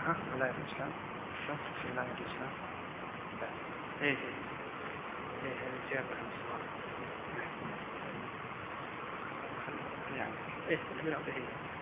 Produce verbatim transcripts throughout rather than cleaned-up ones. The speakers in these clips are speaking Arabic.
ها ولاية الإسلام شوف في ولاية الإسلام ايه ايه ايه جاب يعني ايه البناء به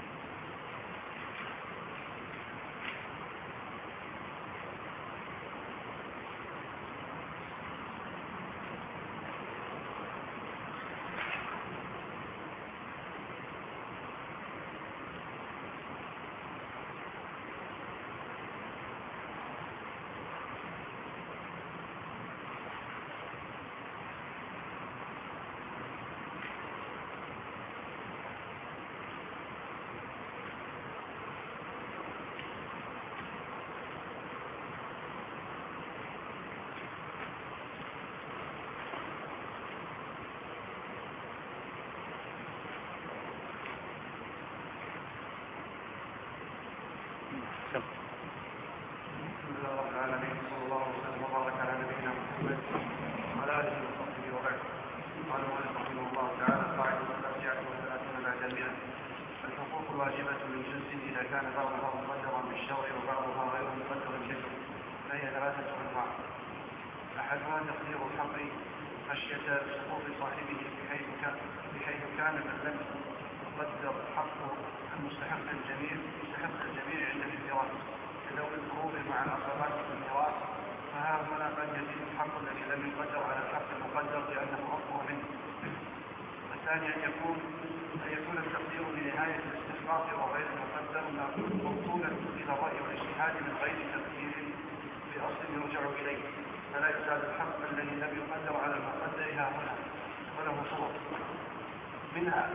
منها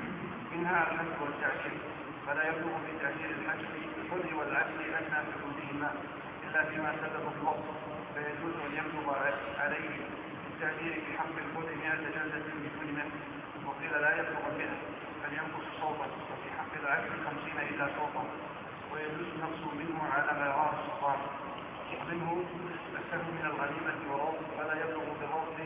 منها الحج والتعجيل فلا يبلغ في تأثير الحج الحر والعبد أدنى حدودهما إلا فيما سبب الوقت فيجوز أن يبلغ عليه التأثير في حق الحر مئة جلدة بدون نفس وقيل لا يبلغ مئة بل ينقص صوتا وفي حق العبد خمسين إلا صوتا ويجوز نقص منه على ما يراه السلطان منه السهم من الغنيمة والروض فلا يبلغ بالروض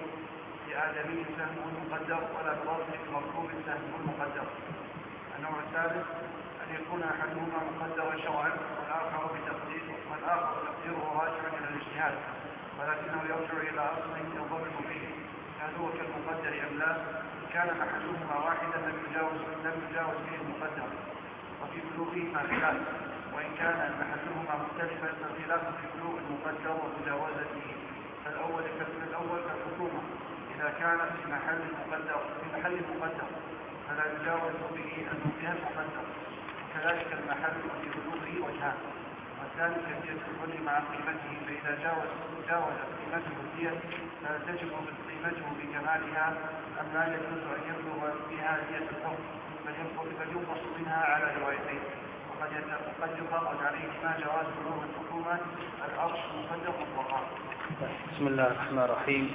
لآدمي سهم مقدر ولا بالروض بمطلوب سهم مقدر. النوع الثالث أن يكون أحدهما مقدرا شرعا والآخر بتقدير والآخر تقديره راجعا إلى الاجتهاد ولكنه يرجع إلى أصل ينضبط به هل هو كالمقدر أم لا؟ كان أحدهما واحدا لم يجاوز لم يجاوز به المقدر وفي بلوغهما خلاف وإن كان أحدهما مختلفا فالخلاف في بلوغ المقدر ومجاوزته فالأول كالأول كالحكومة إذا كانت في محل مقدر في محل مقدر فلا يجاوز به المنتهى المقدر وكذلك المحل في بلوغه وجهان والثاني كدية الحر مع قيمته فإذا جاوز جاوز قيمته الدية فلا تجب قيمته بكمالها أم لا يجوز أن يبلغ بها دية الحر بل ينقص منها على روايتين وقد يفرض عليه ما جواز بلوغ الحكومة الأرش مقدر مطلقا. بسم الله الرحمن الرحيم.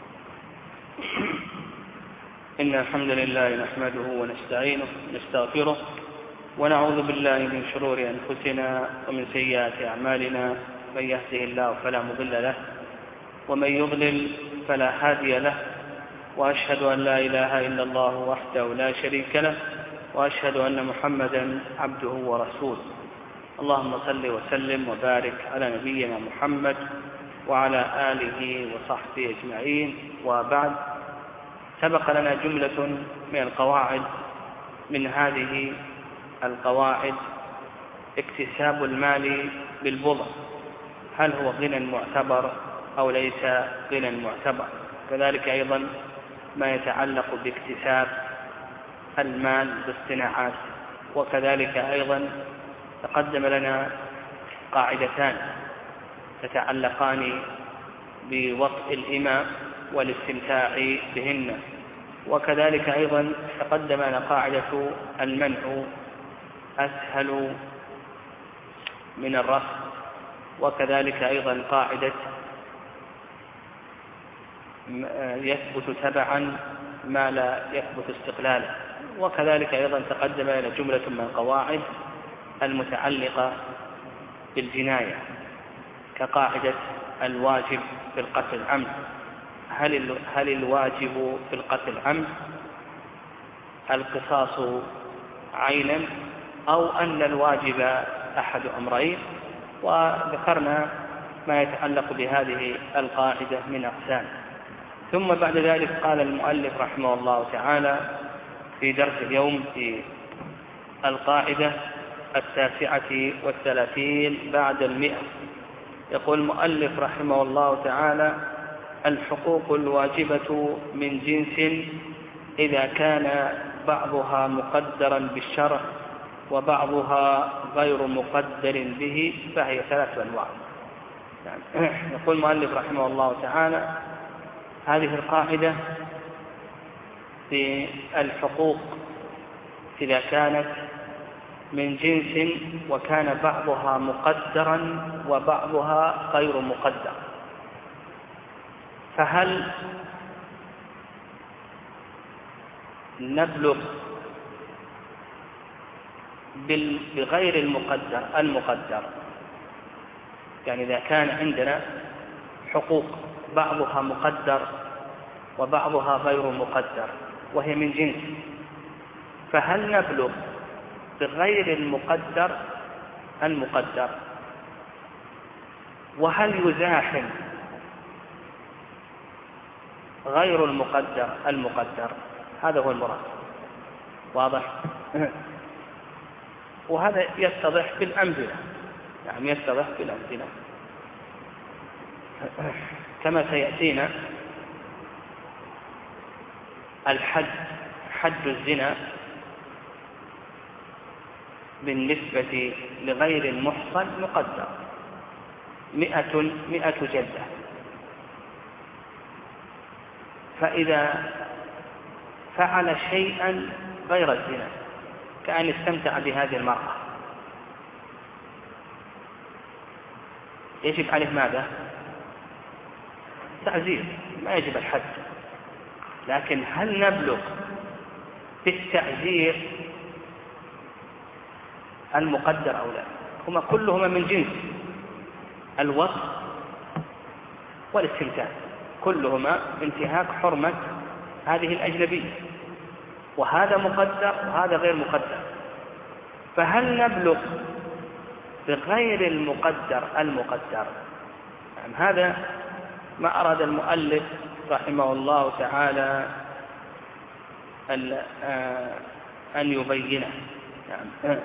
إن الحمد لله نحمده ونستعينه ونستغفره ونعوذ بالله من شرور أنفسنا ومن سيئات أعمالنا من يهده الله فلا مضل له ومن يضلل فلا هادي له وأشهد أن لا إله إلا الله وحده لا شريك له وأشهد أن محمدا عبده ورسوله. اللهم صل وسلم وبارك على نبينا محمد وعلى آله وصحبه أجمعين. وبعد، سبق لنا جملة من القواعد. من هذه القواعد اكتساب المال بالبضع، هل هو غنى معتبر أو ليس غنى معتبر؟ كذلك أيضا ما يتعلق باكتساب المال بالصناعات. وكذلك أيضا تقدم لنا قاعدتان تتعلقان بوطء الإماء والاستمتاع بهن. وكذلك أيضا تقدم لنا قاعدة المنع أسهل من الرفع. وكذلك أيضا قاعدة يثبت تبعا ما لا يثبت استقلالا. وكذلك أيضا تقدم لنا جملة من القواعد المتعلقة بالجناية كقاعدة الواجب في القتل عمد. هل هل الواجب في القتل عمد القصاص عينا أو أن الواجب أحد أمرين؟ وذكرنا ما يتعلق بهذه القاعدة من أقسام. ثم بعد ذلك قال المؤلف رحمه الله تعالى في درس اليوم في القاعدة التاسعة والثلاثين بعد المئة، يقول المؤلف رحمه الله تعالى: الحقوق الواجبة من جنس إذا كان بعضها مقدرا بالشرع وبعضها غير مقدر به فهي ثلاث أنواع. يعني يقول المؤلف رحمه الله تعالى: هذه القاعدة في الحقوق إذا كانت من جنس وكان بعضها مقدرا وبعضها غير مقدر، فهل نبلغ بغير المقدر المقدر؟ يعني إذا كان عندنا حقوق بعضها مقدر وبعضها غير مقدر وهي من جنس، فهل نبلغ بغير المقدر المقدر؟ وهل يزاحم غير المقدر المقدر؟ هذا هو المراد. واضح؟ وهذا يتضح بالأمثلة، يعني يتضح بالأمثلة كما سيأتينا. الحد، حد الزنا بالنسبة لغير المحصن مقدر مئة مئة جلدة، فإذا فعل شيئا غير الزنا كأن استمتع بهذه المرأة يجب عليه ماذا؟ تعزير، ما يجب الحد. لكن هل نبلغ بالتعزير المقدر أو لا؟ هما كلهما من جنس الوصف والاستمتاع، كلهما انتهاك حرمة هذه الأجنبية، وهذا مقدر وهذا غير مقدر. فهل نبلغ بغير المقدر المقدر؟ يعني هذا ما أراد المؤلف رحمه الله تعالى أن يبينه. يعني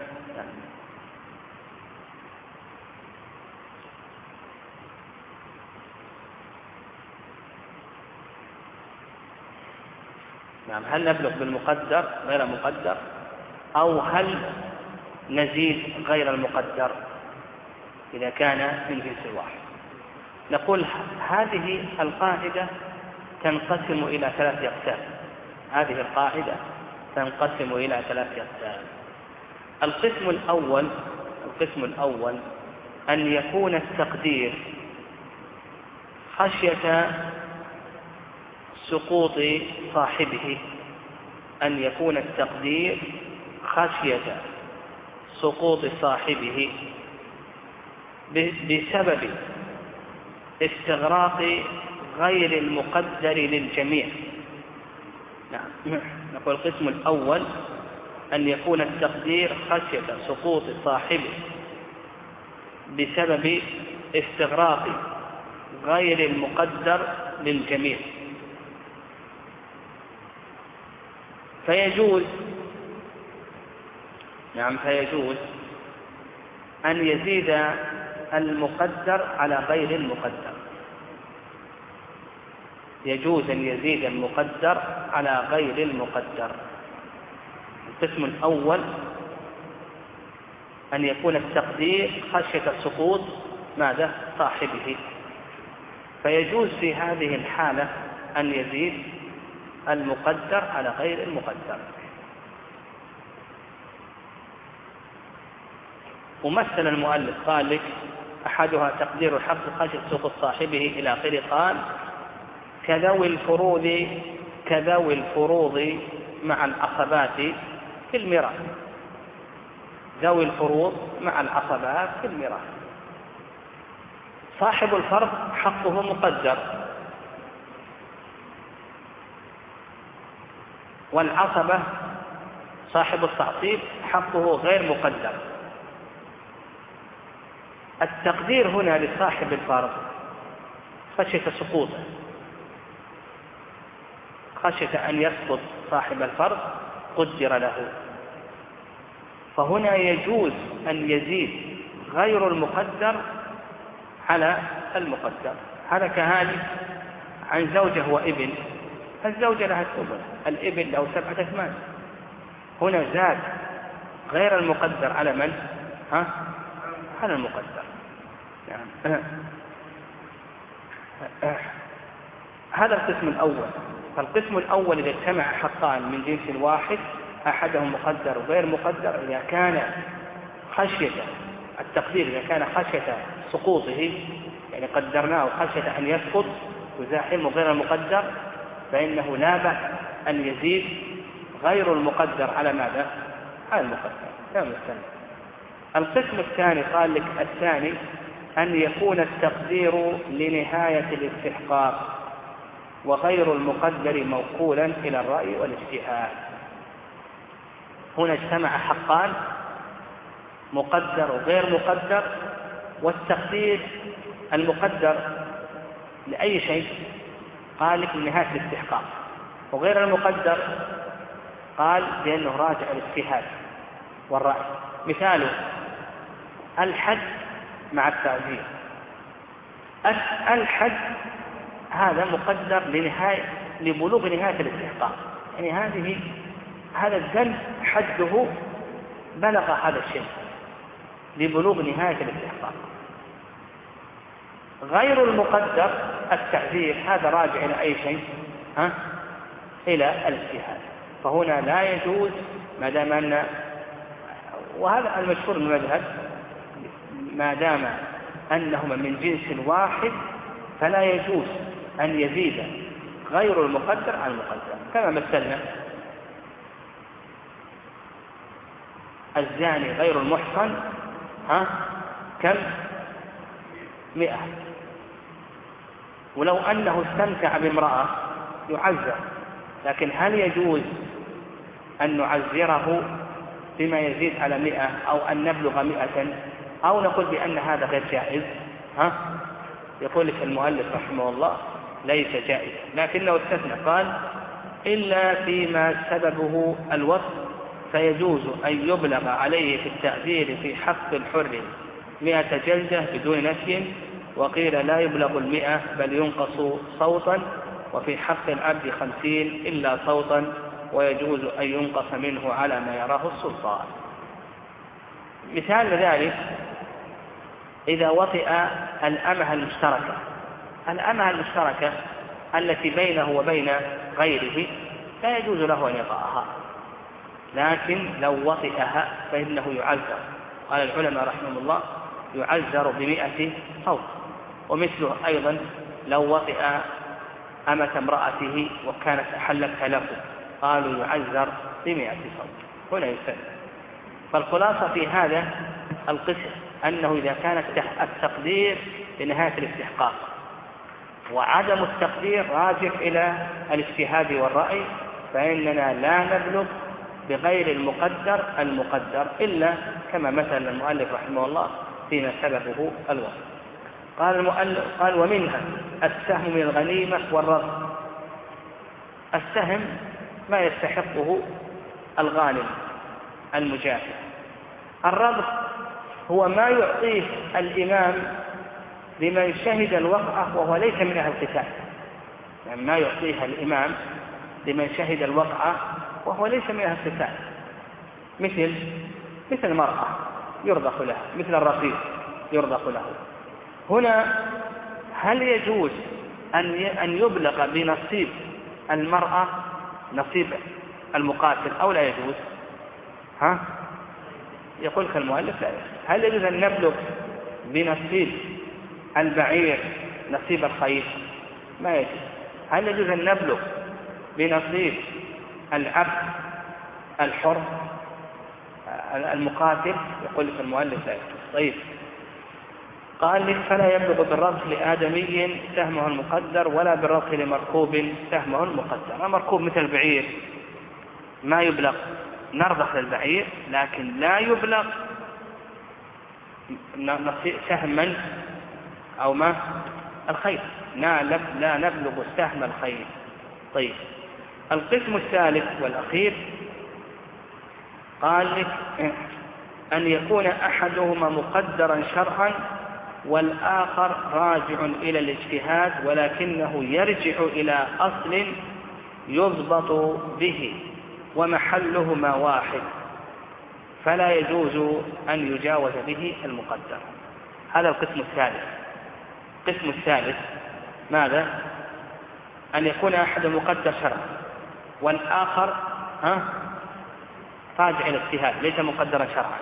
نعم، هل نبلغ بالمقدر غير مقدر، أو هل نزيد غير المقدر إذا كان من جنس واحد؟ نقول هذه القاعدة تنقسم إلى ثلاث أقسام. هذه القاعدة تنقسم إلى ثلاث أقسام. القسم الأول القسم الأول أن يكون التقدير خشية سقوط صاحبه، أن يكون التقدير خشية سقوط صاحبه بسبب استغراق غير المقدر للجميع. نعم، نقول القسم الأول أن يكون التقدير خشية سقوط صاحبه بسبب استغراق غير المقدر للجميع، فيجوز نعم فيجوز أن يزيد المقدر على غير المقدر. يجوز أن يزيد المقدر على غير المقدر. القسم الأول أن يكون التقدير خشية سقوط ماذا؟ صاحبه، فيجوز في هذه الحالة أن يزيد المقدر على غير المقدر. ومثل المؤلف قال لك أحدها تقدير الحق خشية سقوط صاحبه إلى آخره، قال كذوي الفروض كذوي الفروض مع العصبات في الميراث. ذوي الفروض مع العصبات في الميراث، صاحب الفرض حقه مقدر، والعصبة صاحب التعصيب حقه غير مقدر. التقدير هنا لصاحب الفرض خشية سقوطه، خشية أن يسقط صاحب الفرض قدر له، فهنا يجوز أن يزيد غير المقدر على المقدر. هلك هالك عن زوجة وابن، الزوجة لها الثمن، الابن له سبعة أثمان، هنا زاد غير المقدر على من؟ ها؟ على المقدر. يعني هذا القسم الأول. فالقسم الأول إذا اجتمع حقان من جنس واحد أحدهم مقدر وغير مقدر، إذا كان خشية التقدير إذا كان خشية سقوطه، يعني قدرناه خشية أن يسقط يزاحمه غير المقدر، فإنه لا بأس أن يزيد غير المقدر على ماذا؟ على المقدر. لا مستند. القسم الثاني قال لك الثاني أن يكون التقدير لنهاية الاستحقاق وغير المقدر موكولا إلى الرأي والاجتهاد. هنا اجتمع حقان مقدر وغير مقدر، والتقدير المقدر لأي شيء قال لك لنهاية الاستحقاق، وغير المقدر قال بأنه راجع الاجتهاد والرأي. مثاله الحد مع التعزير. الحد هذا مقدر لنهاية لبلوغ نهاية الاستحقاق، يعني هذه هذا الذنب حده بلغ هذا الشيء لبلوغ نهاية الاستحقاق. غير المقدر التعزير هذا راجع إلى أي شيء؟ ها؟ إلى الاجتهاد. فهنا لا يجوز ما دام أن، وهذا المشهور من المذهب، ما دام أنهما من جنس واحد فلا يجوز أن يزيد غير المقدر عن المقدر. كما مثلنا الزاني غير المحصن ها كم؟ مئة. ولو أنه استمتع بامرأة يعزر، لكن هل يجوز أن نعزره بما يزيد على مئة أو أن نبلغ مئة أو نقول بأن هذا غير جائز؟ ها؟ يقول لك المؤلف رحمه الله ليس جائز، لكنه استثنى قال إلا فيما سببه الوصف فيجوز أن يبلغ عليه في التعزير في حق الحر مئة جلدة بدون نفي، وقيل لا يبلغ المئة بل ينقص صوتا، وفي حق العبد خمسين إلا صوتا، ويجوز أن ينقص منه على ما يراه السلطان. مثال ذلك إذا وطئ الأمة المشتركة، الأمة المشتركة التي بينه وبين غيره لا يجوز له أن يطأها، لكن لو وطئها فإنه يعذر. قال العلماء رحمه الله يعذر بمئة صوت. ومثله أيضا لو وطئ أمة امرأته وكانت أحلتها له قالوا يعذر بمئة صوت. هنا يسلم. فالخلاصة في هذا القسم أنه إذا كان التقدير لنهاية الاستحقاق وعدم التقدير راجع إلى الاجتهاد والرأي، فإننا لا نبلغ بغير المقدر المقدر إلا كما مثل المؤلف رحمه الله فيما سببه الوصف. قال المؤلف قال ومنها السهم من الغنيمة والرد. السهم ما يستحقه الغانم المجاهد. الرد هو ما يعطيه الإمام لمن شهد الوقعة وهو ليس من أهل القتال، يعني ما يعطيها الإمام لمن شهد الوقعة وهو ليس من أهل القتال، مثل مثل المرأة يرضخ لها، مثل الرقيق يرضخ له. هنا هل يجوز أن أن يبلغ بنصيب المرأة نصيب المقاتل أو لا يجوز؟ ها؟ يقول المؤلف لا يجوز. هل يجوز أن نبلغ بنصيب البعير نصيب الخيل؟ ما يجوز. هل يجوز أن نبلغ بنصيب العبد الحر المقاتل؟ يقول لك المؤلف لا يجوز. طيب قال لك فلا يبلغ بالرضخ لآدمي سهمه المقدر ولا بالرضخ لمركوب سهمه المقدر. مركوب مثل البعير ما يبلغ، نرضخ للبعير لكن لا يبلغ سهما أو ما الخيل، لا لا نبلغ سهم الخيل. طيب القسم الثالث والأخير قال لك أن يكون أحدهما مقدرا شرعا والآخر راجع إلى الاجتهاد ولكنه يرجع إلى أصل يضبط به ومحلهما واحد فلا يجوز أن يجاوز به المقدر. هذا القسم الثالث. القسم الثالث ماذا؟ أن يكون أحد مقدر شرعا والآخر ها راجع إلى الاجتهاد ليس مقدرا شرعا،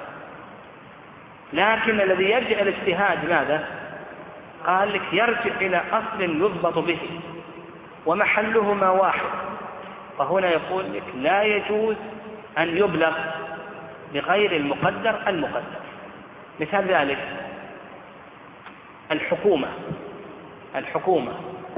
لكن الذي يرجع إلى الاجتهاد ماذا؟ قال لك يرجع إلى أصل يضبط به ومحلهما واحد، فهنا يقول لك لا يجوز أن يبلغ بغير المقدر المقدر. مثال ذلك الحكومة. الحكومة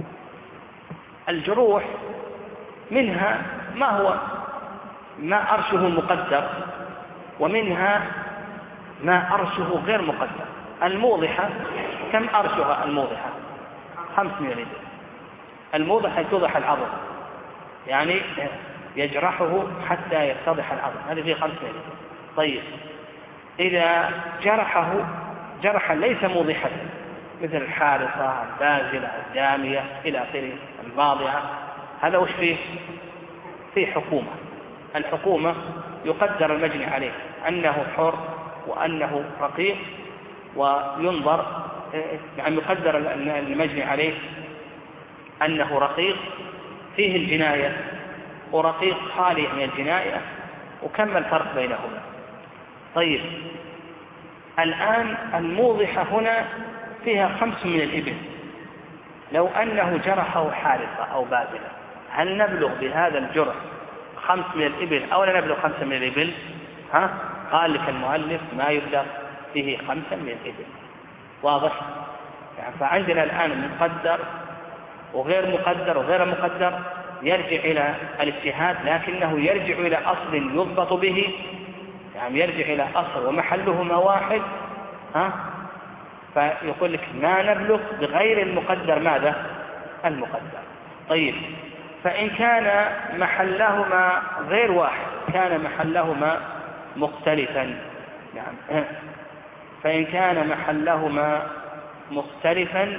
الجروح منها ما هو ما أرشه مقدر ومنها ما أرشه غير مقدر. الموضحة كم أرشها الموضحة؟ خمس مليون. الموضحة توضح العظم يعني يجرحه حتى يتضح العظم، هذه فيه خمس مليون. طيب إذا جرحه جرحا ليس موضحا مثل الحارصة البازلة الدامية إلى آخره الواضعة، هذا وش فيه؟ فيه حكومة. الحكومة يقدر المجني عليه أنه حر وأنه رقيق، وينظر يعني يقدر المجني عليه أنه رقيق فيه الجناية ورقيق خالي من الجناية، وكم الفرق بينهما. طيب الآن الموضحة هنا فيها خمس من الإبل، لو أنه جرحه حارصة أو بازلة هل نبلغ بهذا الجرح خمس من الإبل أو لا نبلغ خمسة من الإبل؟ ها؟ قال لك المؤلف ما يبلغ فيه خمسة من الإبل. واضح؟ يعني فعندنا الآن مقدر وغير مقدر وغير مقدر يرجع إلى الاجتهاد، لكنه يرجع إلى أصل يضبط به، يعني يرجع إلى أصل ومحلهما واحد. ها؟ فيقول لك ما نبلغ بغير المقدر ماذا؟ المقدر. طيب فإن كان محلهما غير واحد كان محلهما مختلفا. نعم. فإن كان محلهما مختلفا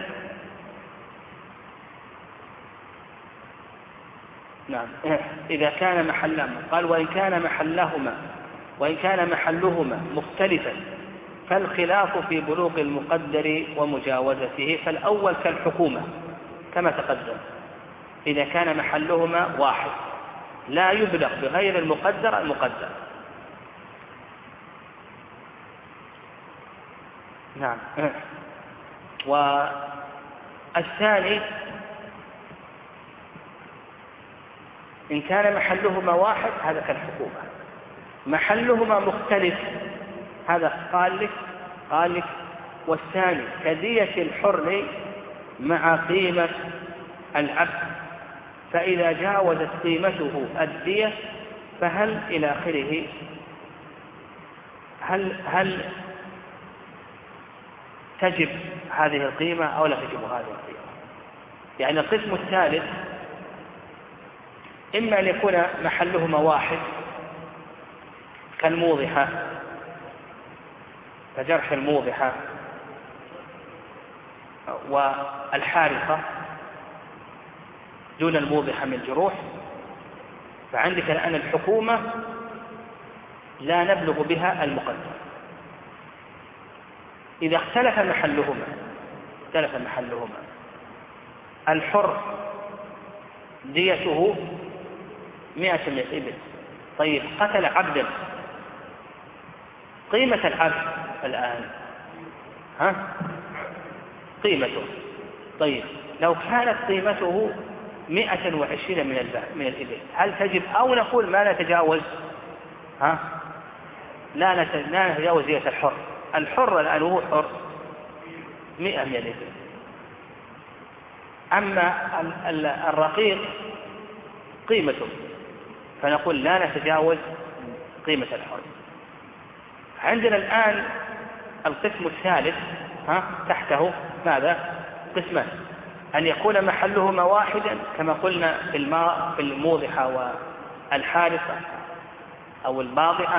نعم إذا كان محلهما قال وإن كان محلهما وإن كان محلهما مختلفا فالخلاف في بلوغ المقدر ومجاوزته، فالأول كالحكومة كما تقدم إذا كان محلهما واحد لا يبلغ بغير المقدر المقدر. نعم. والثاني إن كان محلهما واحد هذا كالحكومة، محلهما مختلف هذا قال لك قال لك والثاني كدية الحر مع قيمة العبد، فإذا جاوزت قيمته الدية فهل إلى آخره هل هل تجب هذه القيمة أو لا تجب هذه القيمة؟ يعني القسم الثالث إما أن يكون محلهما واحد كالموضحة كجرح الموضحة والحارقة دون الموضحة من الجروح، فعندك الآن الحكومة لا نبلغ بها المقدر. إذا اختلف محلهما اختلف محلهما الحر ديته مئة من الإبل. طيب قتل عبدا، قيمة العبد الآن ها قيمته. طيب لو كانت قيمته مئة وعشرين من من الإبل هل تجب أو نقول ما نتجاوز ها لا نتجاوز دية الحر؟ الحر الآن هو حر مئة من الإبل، أما الرقيق قيمته فنقول لا نتجاوز قيمة الحر. عندنا الآن القسم الثالث ها تحته ماذا؟ قسمان، أن يكون محلهما واحدا كما قلنا في الماء في الموضحة والحارثة أو الباضعة،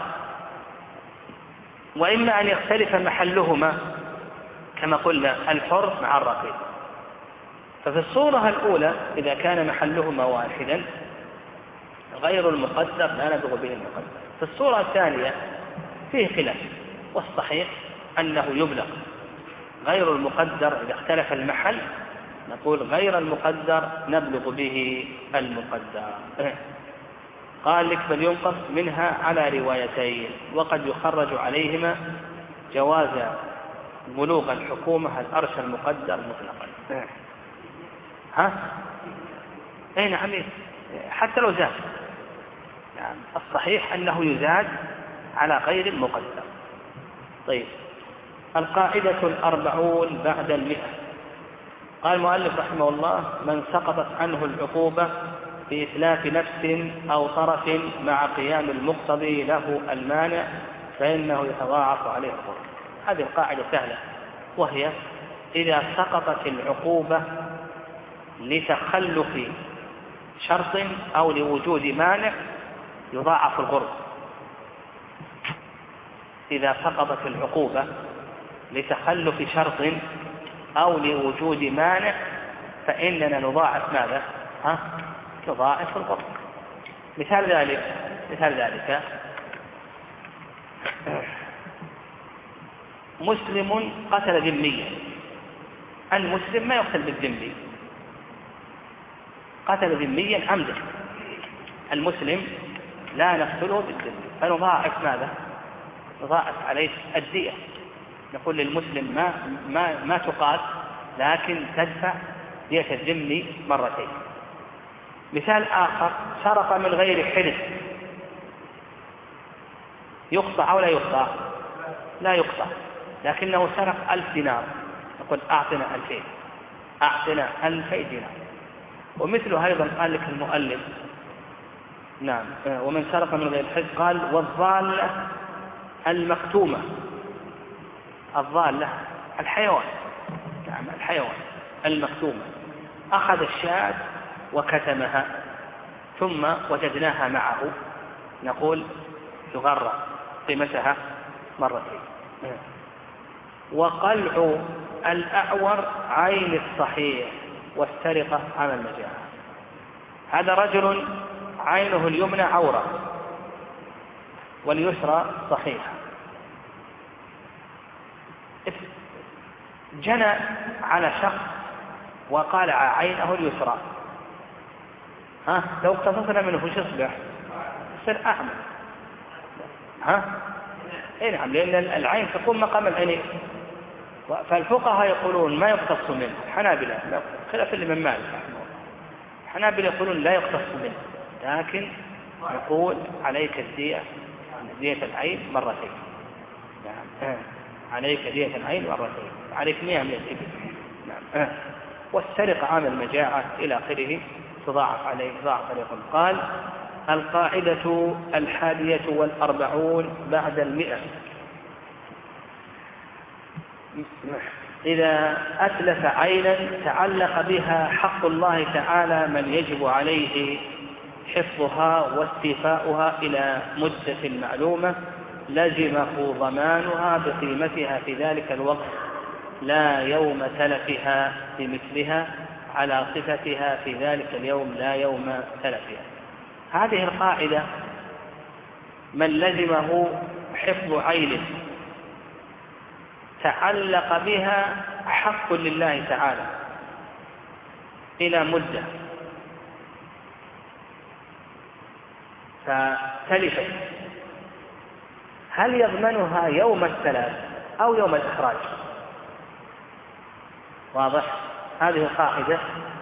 وإما أن يختلف محلهما كما قلنا الحر مع الرقيق. ففي الصورة الأولى إذا كان محلهما واحدا غير المقدر لا نبغ به المقدر. في الصورة الثانية فيه خلاف، والصحيح أنه يبلغ غير المقدر إذا اختلف المحل، نقول غير المقدر نبلغ به المقدر. قال لك بل ينقص منها على روايتين، وقد يخرج عليهما جواز بلوغ الحكومة الأرش المقدر مطلقا. ها؟ أي نعم، حتى لو زاد، يعني الصحيح أنه يزاد على غير المقدر. طيب، القاعدة الأربعون بعد المئة. قال المؤلف رحمه الله: من سقطت عنه العقوبة بإتلاف نفس أو طرف مع قيام المقتضي له المانع فإنه يتضاعف عليه الضرر. هذه القاعدة سهلة، وهي إذا سقطت العقوبة لتخلف شرط أو لوجود مانع يضاعف الغرم. إذا سقطت العقوبة لتخلف شرط أو لوجود مانع فإننا نضاعف ماذا؟ ها؟ نضاعف الغرم. مثال ذلك مثال ذلك مسلم قتل ذميا. المسلم ما يقتل بالذمي، قتل ذميا عمدا. المسلم لا نقتله بالذمي، فنضاعف ماذا؟ نضاعف عليه الدية. نقول للمسلم ما ما ما تقاتل، لكن تدفع دية الذمي مرتين. مثال آخر: سرق من غير حرص، يقطع أو لا يقطع؟ لا يقطع، لكنه سرق ألف دينار، نقول أعطنا ألفين، أعطنا ألفي دينار. ومثله أيضا قال لك المؤلف نعم ومن سرق من غير حرص، قال: والضالة المكتومة. الضالة الحيوان، نعم الحيوان المكتومة، أخذ الشاة وكتمها ثم وجدناها معه، نقول يغرى قيمتها مرتين. وقلع الأعور عين الصحيح والسرقة على المجاعة. هذا رجل عينه اليمنى عورة واليسرى صحيحة، جنى على شخص وقالع عينه اليسرى، ها لو اقتصصنا منه وش يصبح؟ يصير أعمى. ها اي نعم، لأن العين تقوم مقام العينين. فالفقهاء يقولون ما يقتص منه، الحنابلة خلاف الإمام مالك رحمه الله، الحنابلة يقولون لا يقتص منه، لكن نقول عليك الدية، دية العين مرتين. نعم عليك دية العين مرتين، عليك مئة من الإبل. نعم. والسرقة عن المجاعة إلى آخره تضاعف عليه ضاعف عليه. قال: القاعدة الحادية والأربعون بعد المئة. إذا أتلف عينا تعلق بها حق الله تعالى من يجب عليه حفظها واستيفاؤها إلى مدة معلومة لزمه ضمانها بقيمتها في ذلك الوقت، لا يوم تلفها بمثلها على صفتها في ذلك اليوم لا يوم تلفها. هذه القاعدة: من لزمه حفظ عين تعلق بها حق لله تعالى إلى مدة فتلفت، هل يضمنها يوم التلف أو يوم الإخراج؟ واضح؟ هذه القاعدة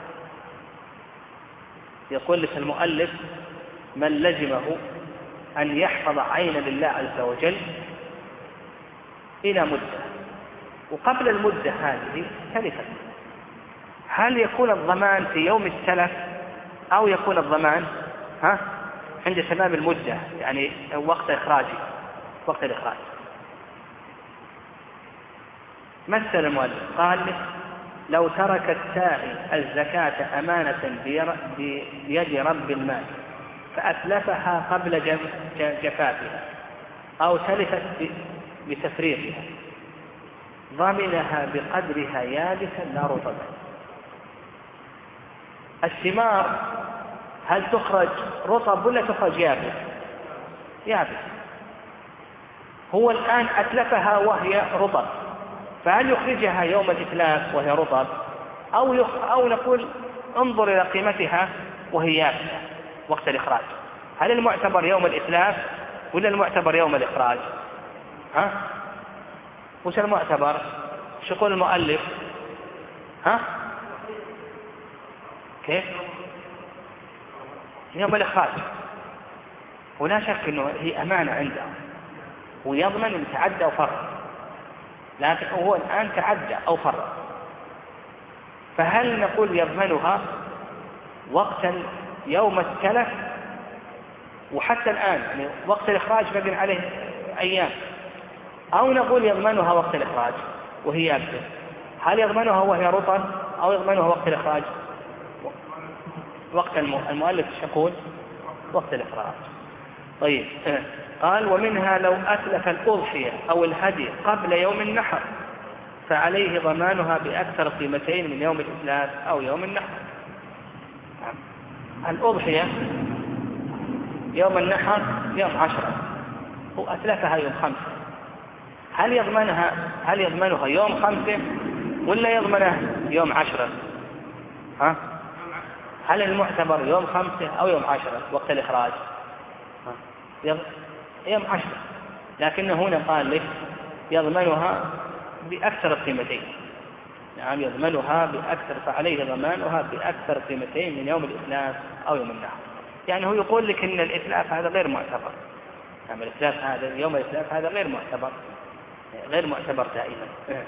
يقول لك المؤلف: من لزمه أن يحفظ عين لله عز وجل إلى مدة، وقبل المدة هذه تلفت، هل يكون الضمان في يوم التلف أو يكون الضمان ها عند تمام المدة، يعني وقت إخراجه، وقت الإخراج؟ مثل المؤلف قال لك لو ترك الساعي الزكاة أمانة بيد رب المال فأتلفها قبل جفافها أو تلفت بتفريطها ضمنها بقدرها يابسا لا رطبا. الثمار هل تخرج رطب ولا تخرج يابس؟ يابس. هو الآن أتلفها وهي رطب، فهل يخرجها يوم الإتلاف وهي رطب أو, يخ... أو نقول انظر إلى قيمتها وهي يابسة وقت الإخراج؟ هل المعتبر يوم الإتلاف ولا المعتبر يوم الإخراج؟ ها؟ وش المعتبر؟ شو يقول المؤلف؟ ها؟ كيف؟ يوم الإخراج. ولا شك أنه هي أمانة عنده ويضمن أن تعدى أو فرق، لكن هو الآن تعدى أو فرق، فهل نقول يضمنها وقت يوم التلف وحتى الآن يعني وقت الإخراج بقي عليه أيام، أو نقول يضمنها وقت الإخراج وهي يابسة؟ هل يضمنها وهي رطب أو يضمنها وقت الإخراج؟ وقت المؤلف يقول وقت الإخراج. طيب قال ومنها لو أتلف الأضحية أو الهدي قبل يوم النحر فعليه ضمانها بأكثر قيمتين من يوم الإتلاف أو يوم النحر. الأضحية يوم النحر يوم عشرة، هو أتلفها يوم خمسة، هل يضمنها هل يضمنها يوم خمسة ولا يضمنها يوم عشرة؟ ها؟ هل المعتبر يوم خمسة أو يوم عشرة وقت الإخراج؟ يوم عشرة، لكنه هنا قال لك يضمنها بأكثر القيمتين. نعم يضمنها بأكثر، فعليه ضمانها بأكثر قيمتين من يوم الإتلاف أو يوم النحر. يعني هو يقول لك إن الإتلاف هذا غير معتبر، يعني الإتلاف هذا يوم الإتلاف هذا غير معتبر غير معتبر دائما.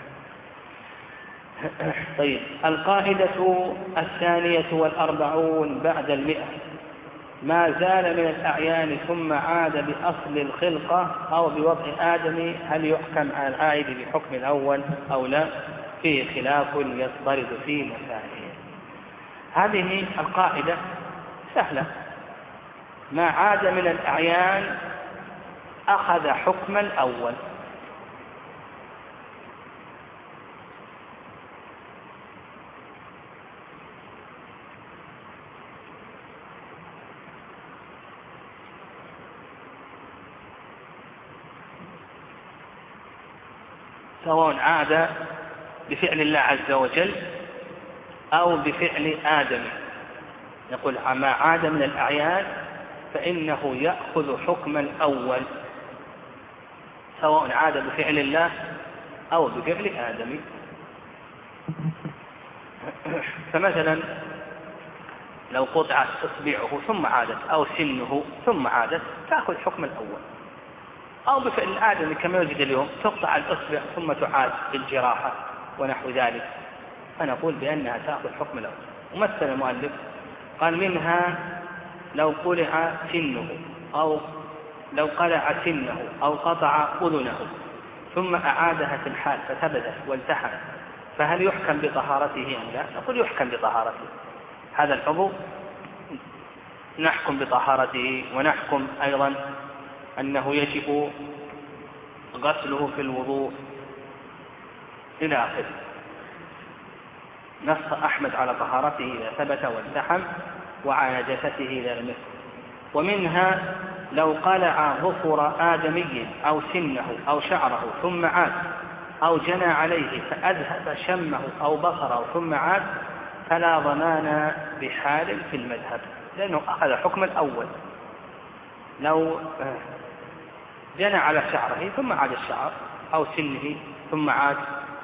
طيب القاعدة الثانية والأربعون بعد المئة: ما زال من الأعيان ثم عاد بأصل الخلقة أو بوضع آدم هل يحكم على العائد بحكم الأول أو لا؟ فيه خلاف يضطرد فيه مسائل. هذه القاعدة سهلة. ما عاد من الأعيان أخذ حكم الأول. سواء عاد بفعل الله عز وجل أو بفعل آدم. نقول ما عاد من الأعيان فإنه يأخذ حكم الأول، سواء عاد بفعل الله أو بفعل آدم. فمثلا لو قطعت إصبعه ثم عادت أو سنه ثم عادت تأخذ حكم الأول، أو بفعل الآدم كما يوجد اليوم تقطع الأصبع ثم تعاد بالجراحة ونحو ذلك، فنقول بأنها تأخذ حكم الأول. ومثل المؤلف قال منها لو قلع سنه أو لو قلع سنه أو قطع أذنه ثم أعادها في الحال فثبتت والتحمت فهل يحكم بطهارته أم لا؟ نقول يحكم بطهارته. هذا العضو نحكم بطهارته، ونحكم أيضا أنه يجب غسله في الوضوء إلى آخره. نص أحمد على طهارته إذا ثبت والتحم وعلى نجاسته إذا لم يثبت. ومنها لو قلع ظفر آدمي أو سنه أو شعره ثم عاد أو جنى عليه فأذهب شمه أو بصره ثم عاد فلا ضمان بحال في المذهب، لأنه أخذ حكم الأول. لو جنى على شعره ثم عاد الشعر أو سنه ثم عاد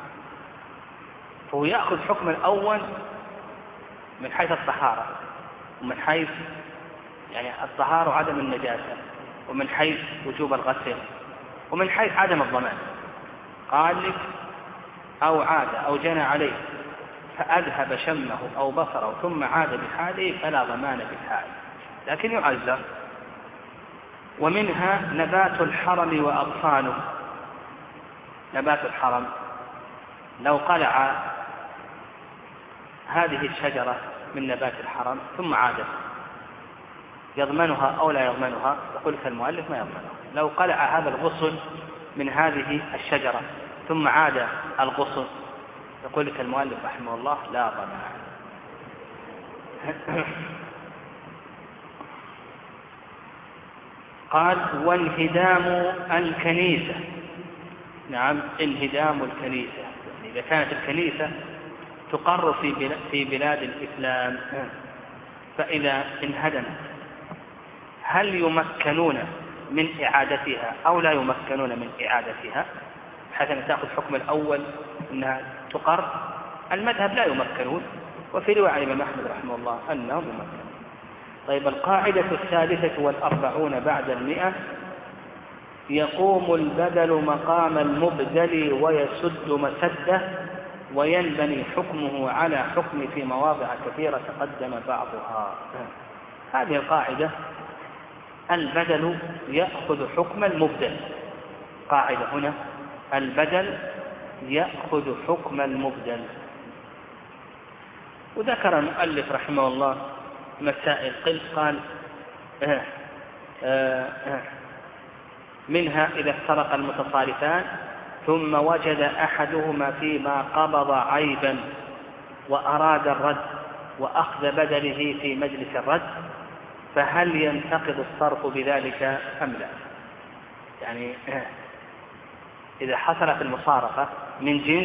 فهو يأخذ حكم الأول من حيث الطهارة، ومن حيث يعني الطهارة وعدم النجاسة، ومن حيث وجوب الغسل، ومن حيث عدم الضمان. قال لك أو عاد أو جنى عليه فأذهب شمه أو بصره ثم عاد بحاله فلا ضمان بحال، لكن يعذر. ومنها نبات الحرم وأغصانه. نبات الحرم لو قلع هذه الشجرة من نبات الحرم ثم عادت يضمنها أو لا يضمنها؟ يقول لك المؤلف ما يضمنها. لو قلع هذا الغصن من هذه الشجرة ثم عاد الغصن، يقول لك المؤلف رحمه الله لا ضمان. قال وانهدام الكنيسة. نعم، انهدام الكنيسة، إذا كانت الكنيسة تقر في بلاد الإسلام فإذا انهدمت هل يمكنون من إعادتها أو لا يمكنون من إعادتها حتى تأخذ حكم الأول أنها تقر؟ المذهب لا يمكنون، وفي رواية عن الإمام أحمد رحمه الله أنهم يمكنون. طيب، القاعدة الثالثة والأربعون بعد المئة: يقوم البدل مقام المبدل ويسد مسده وينبني حكمه على حكم في مواضع كثيرة تقدم بعضها. هذه القاعدة، البدل يأخذ حكم المبدل. قاعدة هنا: البدل يأخذ حكم المبدل. وذكر المؤلف رحمه الله مسائل قل قال آه آه آه منها إذا افترق المتصارفان ثم وجد أحدهما فيما قبض عيبا وأراد الرد وأخذ بدله في مجلس الرد فهل ينتقض الصرف بذلك أم لا؟ يعني آه إذا حصلت المصارفة من جنس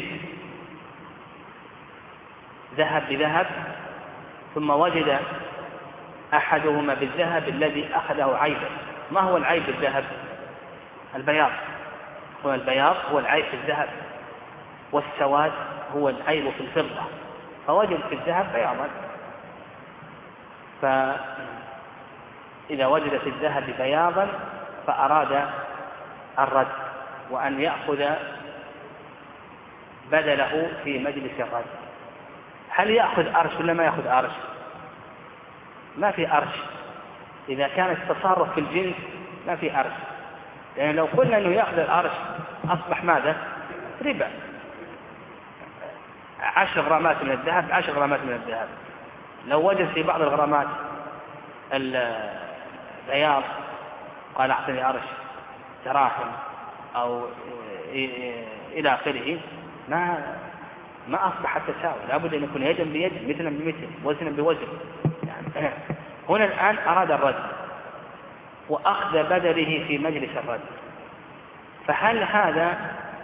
ذهب بذهب ثم وجد أحدهما بالذهب الذي أخذه عيبا. ما هو العيب بالذهب؟ البياض. هو البياض هو العيب في الذهب، والسواد هو العيب في الفضة، فوجد في الذهب بياضا، فإذا وجد في الذهب بياضا فأراد الرد وأن يأخذ بدله في مجلس الرد، هل يأخذ أرش ولا ما يأخذ أرش؟ ما في أرش. إذا كان التصرف في الجنس ما في أرش، لأن يعني لو قلنا أنه يأخذ الأرش أصبح ماذا؟ ربا. عشر غرامات من الذهب عشر غرامات من الذهب. لو وجد في بعض الغرامات البياض قال أعطني أرش دراهم أو إلى آخره، ما ما أصبح التساوي، لابد أن يكون يدا بيد مثلا بمثل وزنا بوزن. يعني هنا الآن أراد الرد وأخذ بدله في مجلس الرد، فهل هذا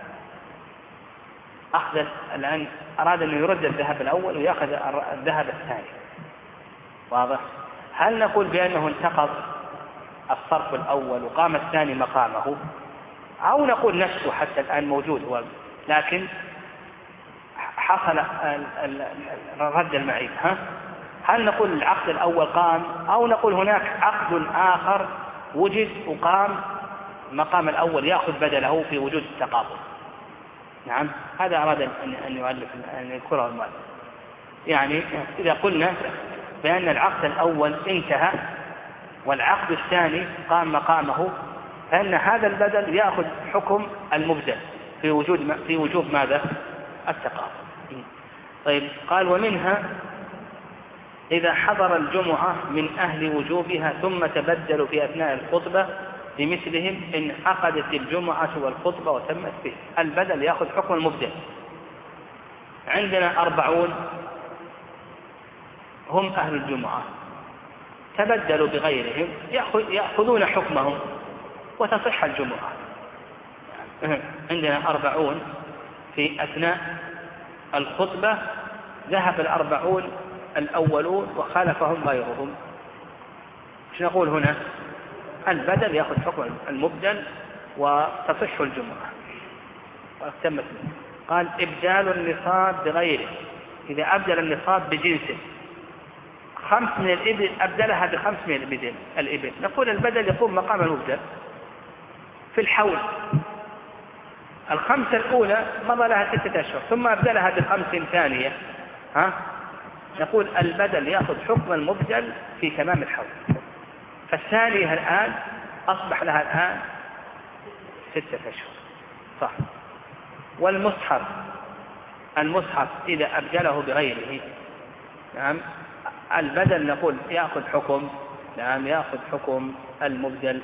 أخذ الآن أراد أن يرد الذهب الأول ويأخذ الذهب الثاني؟ واضح؟ هل نقول بأنه انتقض الصرف الأول وقام الثاني مقامه، أو نقول نفسه حتى الآن موجود هو لكن حصل رد المعيب؟ ها؟ هل نقول العقد الأول قام، أو نقول هناك عقد آخر وجد وقام مقام الأول يأخذ بدله في وجود التقابل؟ نعم، هذا أراد أن يؤلف أن يذكره المؤلف. يعني إذا قلنا بأن العقد الأول انتهى والعقد الثاني قام مقامه، فإن هذا البدل يأخذ حكم المبدل في وجود في وجوب ماذا؟ التقابل. طيب، قال ومنها إذا حضر الجمعة من أهل وجوبها ثم تبدلوا في أثناء الخطبة بمثلهم إن عقدت الجمعة والخطبة وتمت به، البدل يأخذ حكم المبدل. عندنا أربعون هم أهل الجمعة تبدلوا بغيرهم يأخذون حكمهم وتصح الجمعة. عندنا أربعون في أثناء الخطبة ذهب الأربعون الأولون وخالفهم غيرهم، ايش نقول هنا؟ البدل يأخذ حكم المبدل وتصح الجمعة وتمت. قال إبدال النصاب بغيره، إذا أبدل النصاب بجنسه، خمس من الإبل أبدلها بخمس من الإبل، نقول البدل يقوم مقام المبدل في الحول. الخمسة الأولى مضى لها ستة أشهر ثم أبدلها بخمس ثانية، ها؟ نقول البدل يأخذ حكم المبدل في تمام الحول، فالثانية الآن أصبح لها الآن ستة أشهر، صح. والمصحف المصحف إذا أبدله بغيره، نعم، البدل نقول يأخذ حكم، نعم، يأخذ حكم المبدل،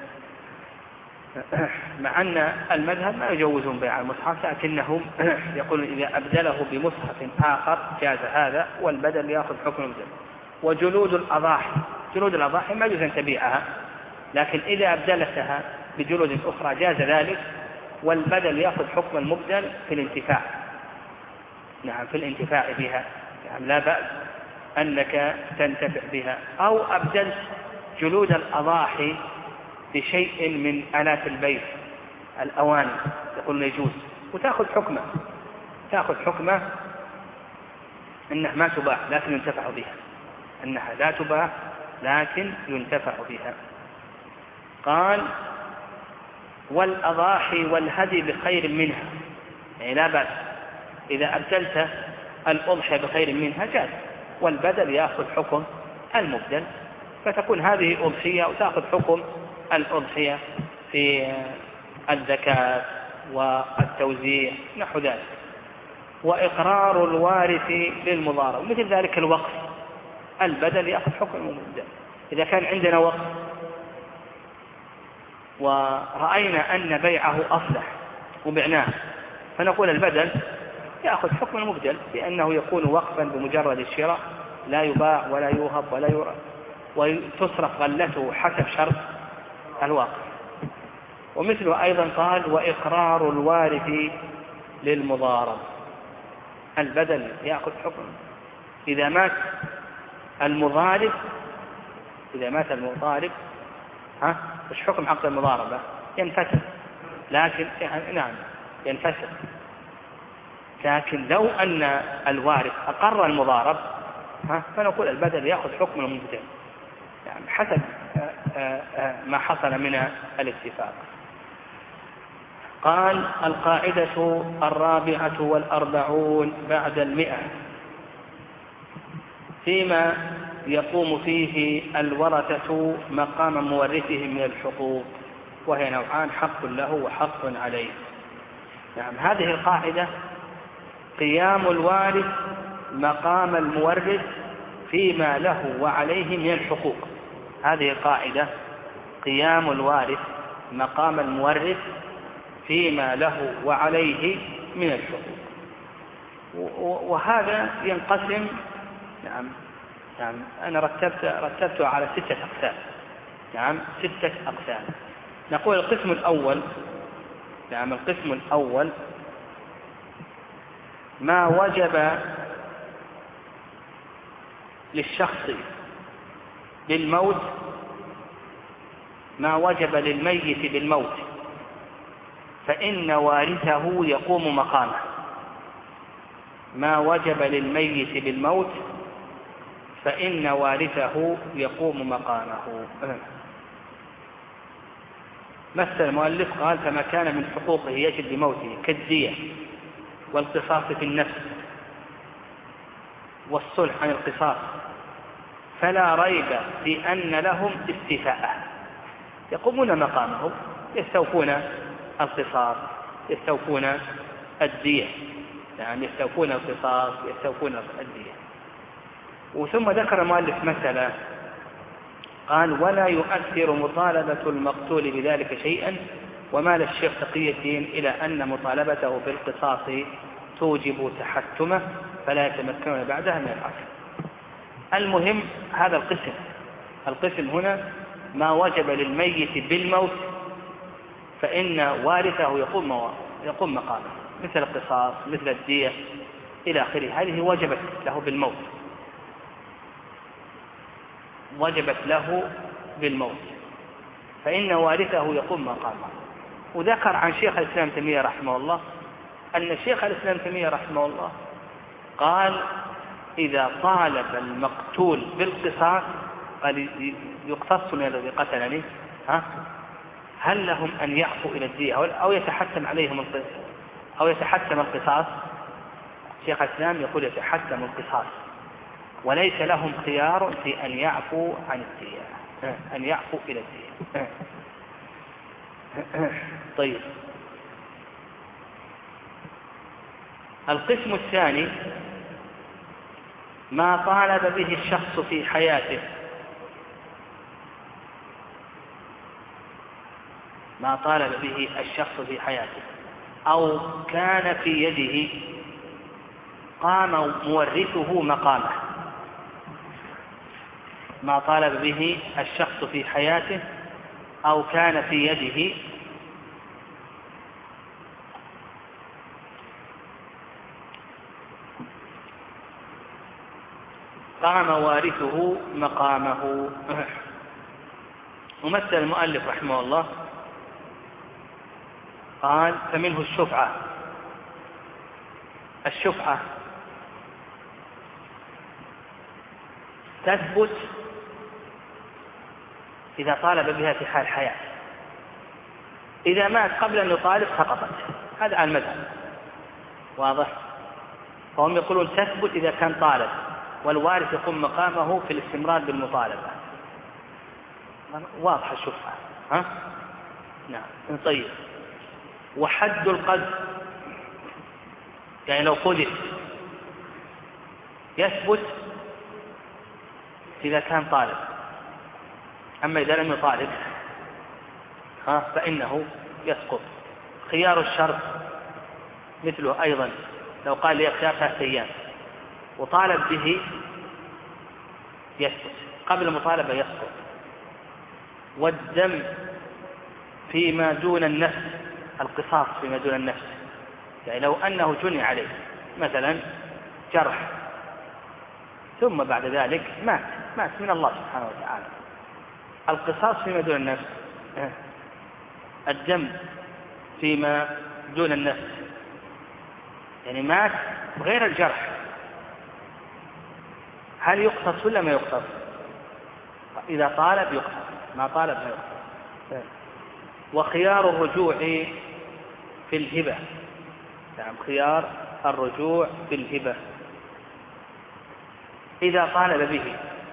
مع أن المذهب ما يجوزون بيع المصحف، لكنهم يقولون إذا أبدله بمصحف آخر جاز هذا، والبدل يأخذ حكم المبدل. وجلود الأضاحي، جلود الأضاحي ما يجوز أن تبيعها، لكن إذا أبدلتها بجلود أخرى جاز ذلك، والبدل يأخذ حكم المبدل في الانتفاع، نعم، في الانتفاع بها، نعم، لا بأس أنك تنتفع بها. أو أبدلت جلود الأضاحي بشيء من آلات البيت، الأواني، يقول يجوز، وتأخذ حكمه، تأخذ حكمه أنها ما تباع لكن ينتفع بها، أنها لا تباع لكن ينتفع بها. قال والأضاحي والهدي بخير منها، يعني لا بأس إذا أبدلت الأضحية بخير منها جاز، والبدل يأخذ حكم المبدل، فتكون هذه أضحية وتأخذ حكم الأضحية في الزكاة والتوزيع نحو ذلك. وإقرار الوارث للمضارب، مثل ذلك الوقف، البدل يأخذ حكم المبدل. إذا كان عندنا وقف ورأينا أن بيعه أصلح وبعناه، فنقول البدل يأخذ حكم المبدل، لأنه يكون وقفا بمجرد الشراء، لا يباع ولا يوهب ولا يرى، وتصرف غلته حسب شرط الواقف. ومثله أيضا قال وإقرار الوارث للمضارب، البدل يأخذ حكم. إذا مات المضارب، إذا مات المضارب ها وش حكم عقد المضاربة؟ ينفسخ، لكن نعم ينفسخ، لكن لو أن الوارث أقر المضارب ها فنقول البدل يأخذ حكم المبدل، يعني حسب ما حصل من الاتفاق. قال القاعدة الرابعة والأربعون بعد المئة فيما يقوم فيه الورثة مقام مورثه من الحقوق، وهي نوعان: حق له وحق عليه. نعم، هذه القاعدة قيام الوارث مقام المورث فيما له وعليه من الحقوق. هذه القاعدة قيام الوارث مقام المورث فيما له وعليه من الحقوق. وهذا ينقسم، نعم نعم أنا رتبت رتبته على ستة أقسام، نعم ستة أقسام. نقول القسم الأول، نعم القسم الأول ما وجب للشخص بالموت، ما وجب للميت بالموت فإن وارثه يقوم مقامه. ما وجب للميت بالموت فإن وارثه يقوم مقامه. مثل المؤلف قال فما كان من حقوقه يجب بموته كالدية والقصاص في النفس والصلح عن القصاص، فلا ريب في أن لهم استيفاءه، يقومون مقامه، يستوفون القصاص، يستوفون الدية، يعني يستوفون القصاص، يستوفون الدية. وثم ذكر المؤلف مثلا قال ولا يؤثر مطالبة المقتول بذلك شيئا، ومال الشيخ تقي الدين إلى أن مطالبته بالقصاص توجب تحتمه فلا يتمكنون بعدها من العفو. المهم هذا القسم، القسم هنا ما وجب للميت بالموت فإن وارثه يقوم يقوم مقامه، مثل القصاص، مثل الدية إلى آخره، هذه وجبت له بالموت، وجبت له بالموت فإن وارثه يقوم مقامه. وذكر عن شيخ الإسلام تيمية رحمه الله أن شيخ الإسلام تيمية رحمه الله قال إذا طالب المقتول بالقصاص قال يقتص من الذي قتلني، ها هل لهم أن يعفوا إلى الدية أو يتحتم عليهم أو يتحتم القصاص؟ شيخ الإسلام يقول يتحتم القصاص، وليس لهم خيار في أن يعفوا عن الدية، أن يعفوا إلى الدية. طيب، القسم الثاني ما طالب به الشخص في حياته، ما طالب به الشخص في حياته أو كان في يده قام مورثه مقامه. ما طالب به الشخص في حياته أو كان في يده قام وارثه مقامه. ومثل المؤلف رحمه الله قال فمنه الشفعة. الشفعة تثبت إذا طالب بها في حال حياة، إذا مات قبل أن يطالب سقطت. هذا على المذهب واضح. فهم يقولون تثبت إذا كان طالب والوارث يقوم مقامه في الاستمرار بالمطالبة. واضح الشفعة ها؟ نعم. طيب، وحد القذف يعني لو قذف يثبت إذا كان طالب، أما إذا لم يطالب ها فإنه يسقط. خيار الشرط مثله أيضا، لو قال لي خيار ثلاثة أيام وطالب به يسقط، قبل المطالبة يسقط. والدم فيما دون النفس، القصاص فيما دون النفس، يعني لو أنه جني عليه مثلا جرح ثم بعد ذلك مات مات من الله سبحانه وتعالى، القصاص فيما دون النفس، الدم فيما دون النفس، يعني مات غير الجرح، هل يقتص ولا ما يقتص؟ إذا طالب يقتص، ما طالب ما يقتص. وخيار الرجوع في الهبة، نعم خيار الرجوع في الهبة إذا طالب به،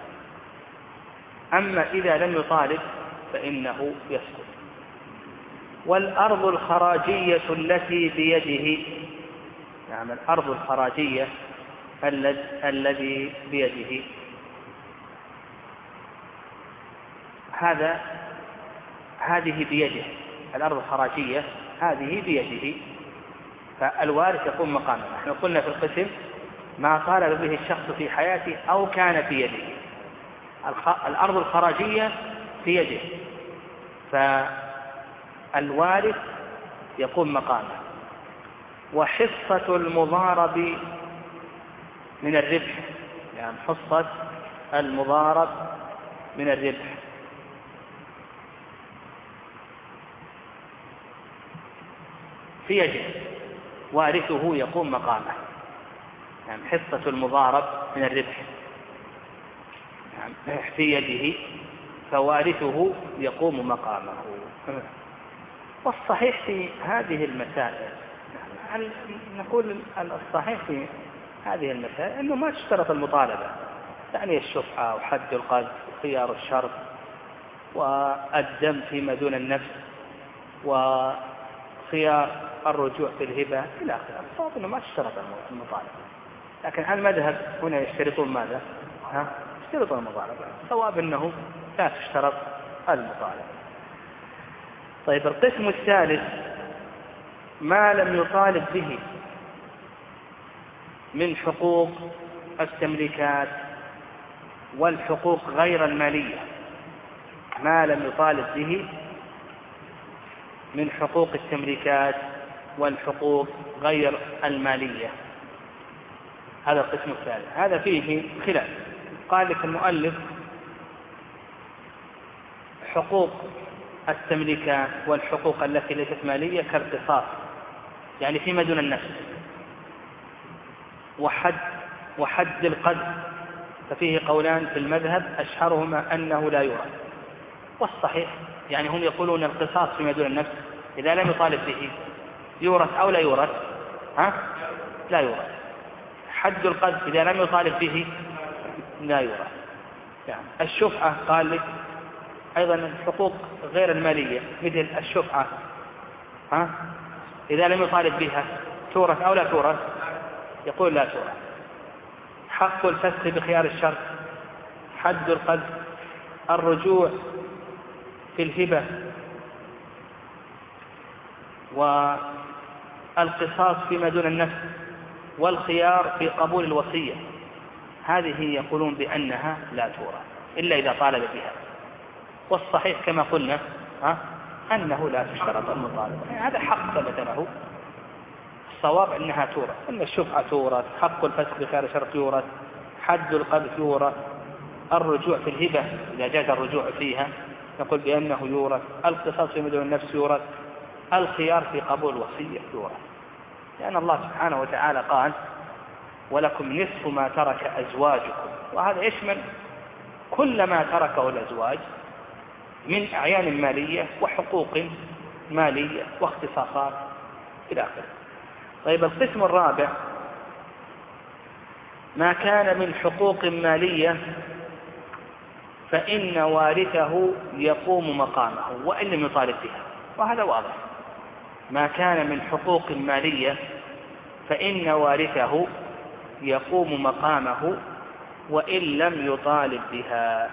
أما إذا لم يطالب فإنه يسقط. والأرض الخراجية التي بيده، نعم الأرض الخراجية الذي بيده، هذا هذه بيده، الأرض الخراجية هذه بيده، فالوارث يقوم مقامه. نحن قلنا في القسم ما طالب به الشخص في حياته أو كان في يده. الأرض الخراجية في يده، فالوارث يقوم مقامه. وحصة المضارب من الربح، يعني حصة المضارب من الربح، في يده، وارثه يقوم مقامه. يعني حصة المضارب من الربح يعني في يده، فوارثه يقوم مقامه. والصحيح في هذه المسائل، يعني نقول الصحيح في هذه المسائل أنه ما تشترط المطالبة، يعني الشفعة وحد القذف وخيار الشرط والدم فيما دون النفس وخيار الرجوع في الهبة إلى آخره. الصواب أنه ما تشترط المطالبة، لكن المذهب هنا يشترطون ماذا؟ ها؟ يشترطون المطالبة. الصواب أنه لا تشترط المطالبة. طيب، القسم الثالث ما لم يطالب به من حقوق التمليكات والحقوق غير المالية. ما لم يطالب به من حقوق التمليكات والحقوق غير المالية، هذا القسم الثالث. هذا فيه خلاف. قال لك المؤلف حقوق التمليكات والحقوق التي ليست مالية كالقصاص، يعني فيما دون النفس، وحد وحد القذف، ففيه قولان في المذهب أشهرهما أنه لا يورث. والصحيح يعني هم يقولون القصاص فيما دون النفس إذا لم يطالب به يورث أو لا يورث؟ ها؟ لا يورث. حد القذف إذا لم يطالب به لا يورث. يعني الشفعة قال لك أيضا الحقوق غير المالية مثل الشفعة، ها؟ إذا لم يطالب بها تورث أو لا تورث؟ يقول لا تورث. حق الفسخ بخيار الشرط، حد القذف، الرجوع في الهبة، والقصاص فيما دون النفس، والخيار في قبول الوصية، هذه يقولون بأنها لا تورث إلا إذا طالب بها. والصحيح كما قلنا ها أنه لا تشترط المطالبة، يعني هذا حق ثبت له. الصواب أنها تورث، أن الشفعة تورث، حق الفسخ بخيار الشرط يورث، حد القذف يورث، الرجوع في الهبة إذا جاز الرجوع فيها نقول بأنه يورث، القصاص في مدون النفس يورث، الخيار في قبول الوصية يورث، لأن الله سبحانه وتعالى قال ولكم نصف ما ترك أزواجكم، وهذا يشمل كل ما تركه الأزواج من أعيان مالية وحقوق مالية واختصاصات إلى آخره. طيب القسم الرابع ما كان من حقوق مالية فإن وارثه يقوم مقامه وإن لم يطالب بها، وهذا واضح. ما كان من حقوق مالية فإن وارثه يقوم مقامه وإن لم يطالب بها.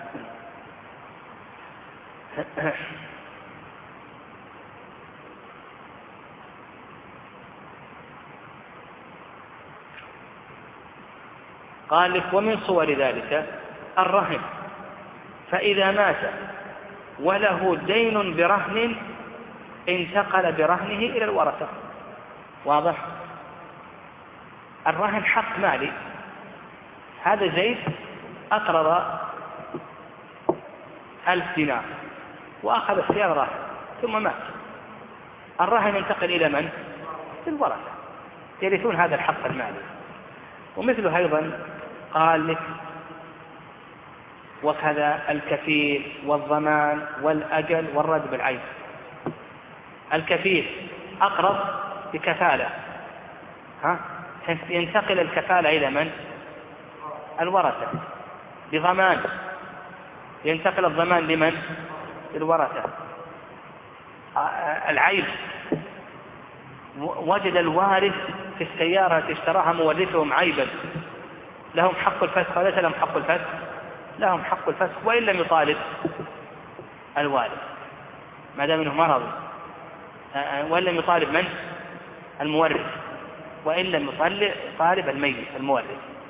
قال لك ومن صور ذلك الرهن، فإذا مات وله دين برهن انتقل برهنه إلى الورثة. واضح؟ الرهن حق مالي، هذا زيد أقرض ألف دينار وأخذ السيارة راهن ثم مات، الرهن ينتقل إلى من؟ الورثة، يرثون هذا الحق المالي. ومثله أيضا قال لك وكذا الكفيل والضمان والأجل والرد بالعين. الكفيل أقرض بكفالة، ها ينتقل الكفالة إلى من؟ الورثة. بضمان ينتقل الضمان لمن؟ الورثة. العيب وجد الوارث في السيارة التي اشتراها مورثهم عيبا، لهم حق الفسخ وليس لهم حق الفسخ؟ لهم حق الفسخ وإن لم يطالب الوارث ما دام انه مرض، وإن لم يطالب من؟ المورث، وإن لم يطالب الميت المورث.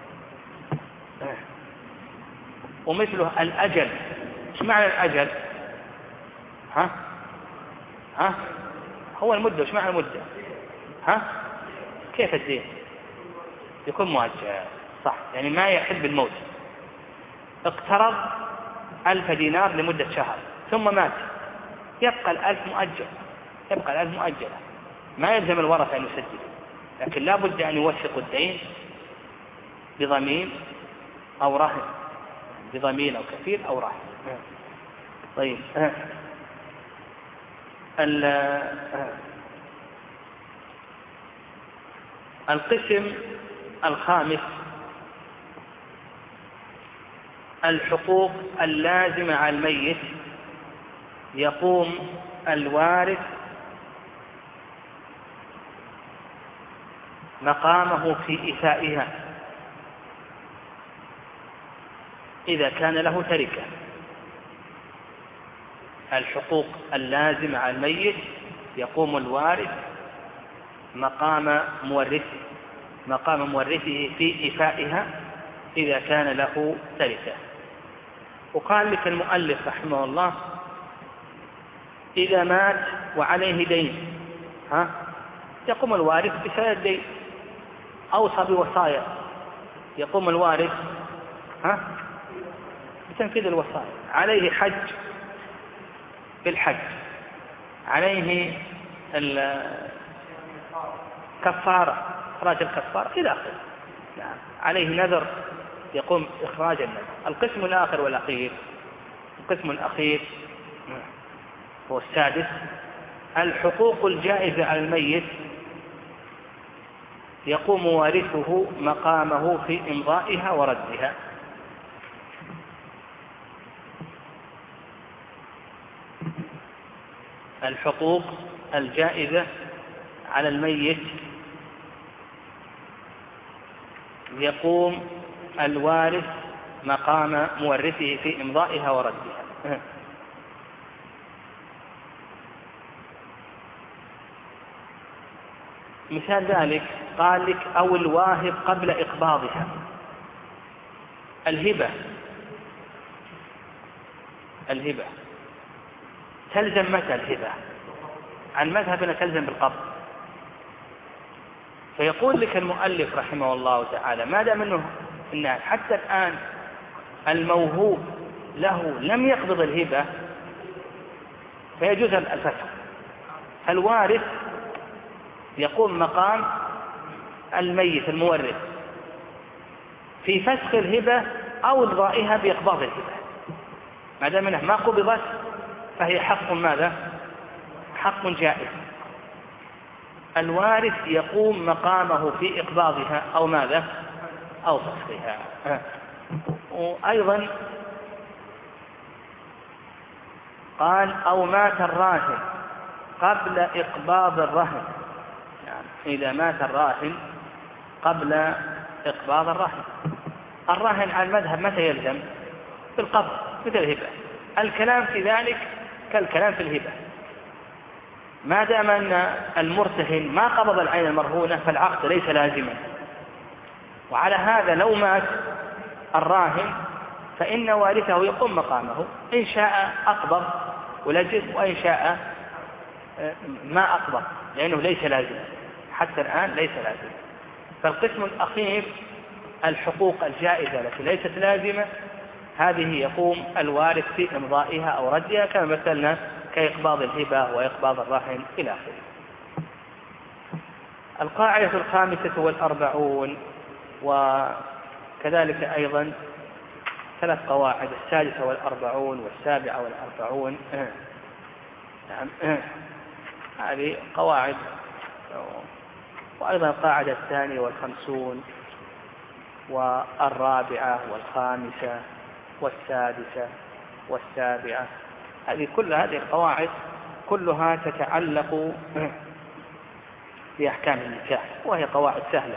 ومثله الأجل. ايش معنى الأجل؟ ها ها هو المدة. ايش معنى المدة؟ ها كيف الدين يكون مؤجل؟ صح، يعني ما يحل بالموت. اقترض ألف دينار لمدة شهر ثم مات، يبقى الألف مؤجل، يبقى الألف مؤجلة، ما يلزم الورثة أن يسدد، لكن لا بد أن يوثقوا الدين بضمين أو رهن، بضمين أو كفيل أو رهن. طيب القسم الخامس الحقوق اللازمة على الميت، يقوم الوارث مقامه في إيفائها إذا كان له تركة. الحقوق اللازمة على الميت يقوم الوارث مقام مورثه مقام مورثه في إيفائها إذا كان له تركة. وقال لك المؤلف رحمه الله إذا مات وعليه دين ها يقوم الوارث بسداد الدين، أوصى بوصايا، يقوم الوارث ها بتنفيذ الوصايا، عليه حج بالحج، عليه الكفارة إخراج الكفارة إلى آخره، نعم عليه نذر يقوم إخراج النذر. القسم الآخر والأخير القسم الأخير هو السادس الحقوق الجائزة على الميت، يقوم وارثه مقامه في إمضائها وردها. الحقوق الجائزة على الميت يقوم الوارث مقام مورثه في إمضائها وردها. مثال ذلك قال لك أو الواهب قبل إقباضها. الهبة الهبة تلزم متى الهبة؟ عن مذهبنا تلزم بالقبض. فيقول لك المؤلف رحمه الله تعالى ما دام انه إن حتى الآن الموهوب له لم يقبض الهبة فيجوز الفسخ. الوارث يقوم مقام الميت المورث في فسخ الهبة أو إلغائها بإقباض الهبة. ما دام انها ما قبضت فهي حق ماذا؟ حق جائز. الوارث يقوم مقامه في إقباضها أو ماذا؟ أو فسخها. وأيضا قال أو مات الراهن قبل إقباض الرهن. يعني إذا مات الراهن قبل إقباض الرهن. الرهن على المذهب متى يلزم؟ بالقبض مثل الهبة. الكلام في ذلك كالكلام في الهبة. ما دام أن المرتهن ما قبض العين المرهونة فالعقد ليس لازما. وعلى هذا لو مات الراهن فإن وارثه يقوم مقامه، إن شاء أقبض ولجز وإن شاء ما أقبض، لأنه ليس لازما حتى الآن ليس لازما. فالقسم الأخير الحقوق الجائزة التي ليست لازمة هذه يقوم الوارث في إمضائها أو ردها كما مثلنا كإقباض الهبة وإقباض الرهن إلى آخره. القاعدة الخامسة والأربعون وكذلك أيضا ثلاث قواعد السادسة والأربعون والسابعة والأربعون. نعم هذه قواعد. وأيضا القاعدة الثانية والخمسون والرابعة والخامسة والسادسة والسابعة. هذه كل هذه القواعد كلها تتعلق بأحكام النكاح وهي قواعد سهلة.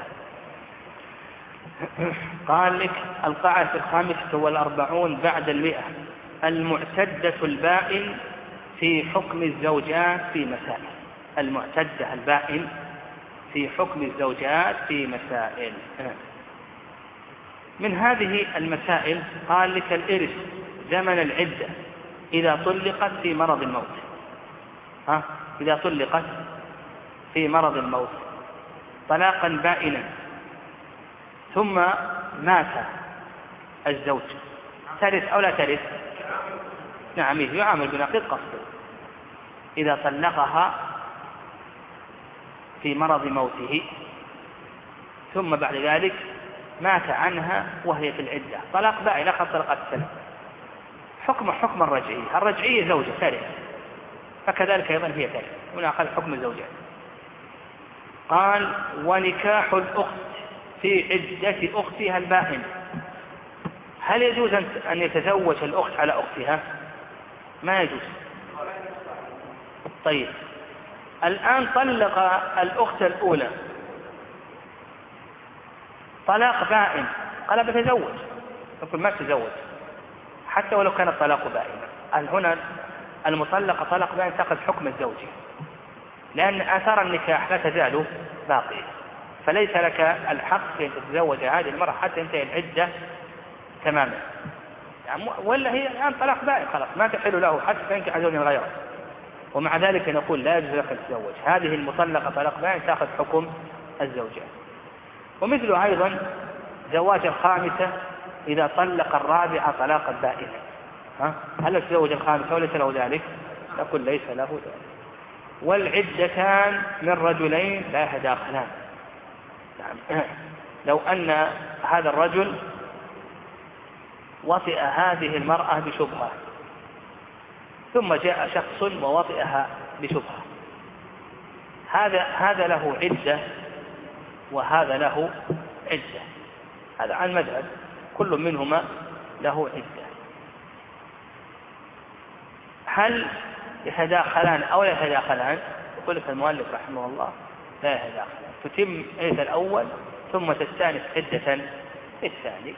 قال لك القاعدة الخامسة والأربعون بعد المئة المعتدة البائن في حكم الزوجات في مسائل. المعتدة البائن في حكم الزوجات في مسائل. من هذه المسائل قال لك الإرث زمن العدة إذا طلقت في مرض الموت. ها إذا طلقت في مرض الموت طلاقا بائنا ثم مات الزوج ترث أو لا ترث؟ نعم يعامل بنقيض قصده. إذا طلقها في مرض موته ثم بعد ذلك مات عنها وهي في العدة طلاق بائن أخذ طلقات السنة حكم حكم الرجعية. الرجعية زوجة ترث فكذلك أيضا هي ترث ونأخذ حكم الزوجات. قال ونكاح الأخت في عدة أختها البائن. هل يجوز أن يتزوج الأخت على أختها؟ ما يجوز. طيب الآن طلق الأخت الأولى طلاق بائن قال بتزوج يقول ما تزوج حتى ولو كان الطلاق بائنا. هنا المطلقة طلاق بائن تأخذ حكم الزوج لأن آثار النكاح لا تزال باقية فليس لك الحق في أن تتزوج هذه المرأة حتى ينتهي العدة تماما. يعني ولا هي الآن طلاق بائن خلاص ما تحل له حتى تنكح زوجا غيره. ومع ذلك نقول لا يجوز لك تتزوج هذه المطلقة طلاق بائن تأخذ حكم الزوجات. ومثل أيضا زواج الخامسة إذا طلق الرابعة طلاقا بائنا. ها هل يتزوج الخامسة وليس له ذلك؟ نقول ليس له ذلك. والعدتان من رجلين لا يتداخلان. يعني لو أن هذا الرجل وطئ هذه المرأة بشبهة ثم جاء شخص ووطئها بشبهة هذا هذا له عدة وهذا له عدة. هذا عن مذهب كل منهما له عدة. هل يتداخلان أو لا يتداخلان؟ يقول لك المؤلف رحمه الله لا يتداخلان. تتم عدة الأول ثم تستأنف عدة الثاني.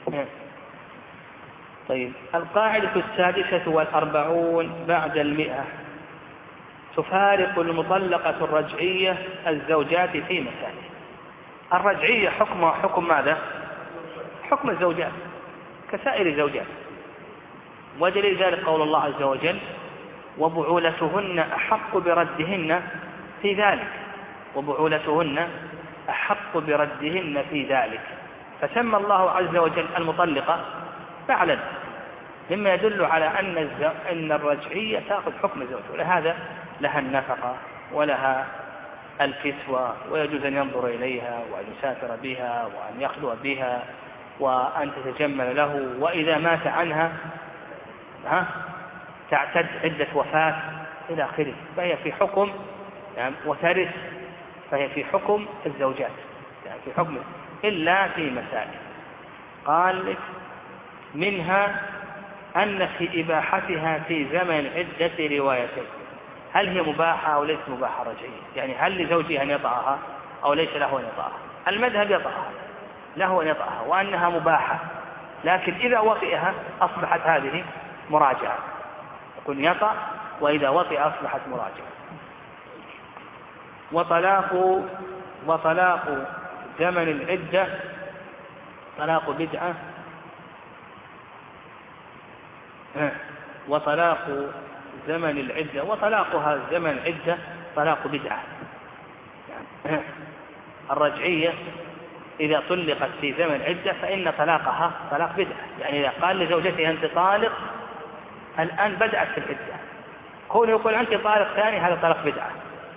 طيب، القاعدة السادسة والأربعون بعد المئة: تفارق المطلقة الرجعية الزوجات في مسائل. الرجعية حكم حكم ماذا؟ حكم الزوجات كسائر الزوجات، ودليل ذلك قول الله عز وجل: وبعولتهن أحق بردهن في ذلك، وبعولتهن أحق بردهن في ذلك. فسمى الله عز وجل المطلقة فعلا، مما يدل على أن الز... أن الرجعية تأخذ حكم الزوج، ولهذا لها النفقة ولها الكسوة، ويجوز أن ينظر إليها وأن يسافر بها وأن يخلو بها وأن تتجمل له، وإذا مات عنها ها تعتد عدة وفاة إلى آخره، فهي في حكم يعني وترث، فهي في حكم الزوجات يعني في حكم إلا في مسائل. قال منها أن في إباحتها في زمن عدة روايتين: هل هي مباحة أو ليست مباحة رجعية؟ يعني هل لزوجها أن يطأها أو ليس له أن يطأها؟ المذهب يطأها، له أن يطأها، وأنها مباحة، لكن إذا وطئها أصبحت هذه مراجعة، يكون يطأ وإذا وطئ أصبحت مراجعة. وطلاق وطلاق زمن العدة طلاق بدعة، وطلاق زمن العدة وطلاقها زمن العدة طلاق بدعة. يعني الرجعية إذا طلقت في زمن عدة فإن طلاقها طلاق بدعة، يعني إذا قال لزوجته أنت طالق الآن بدأت في العدة، كونه يقول أنت طالق ثاني هذا طلاق بدعة،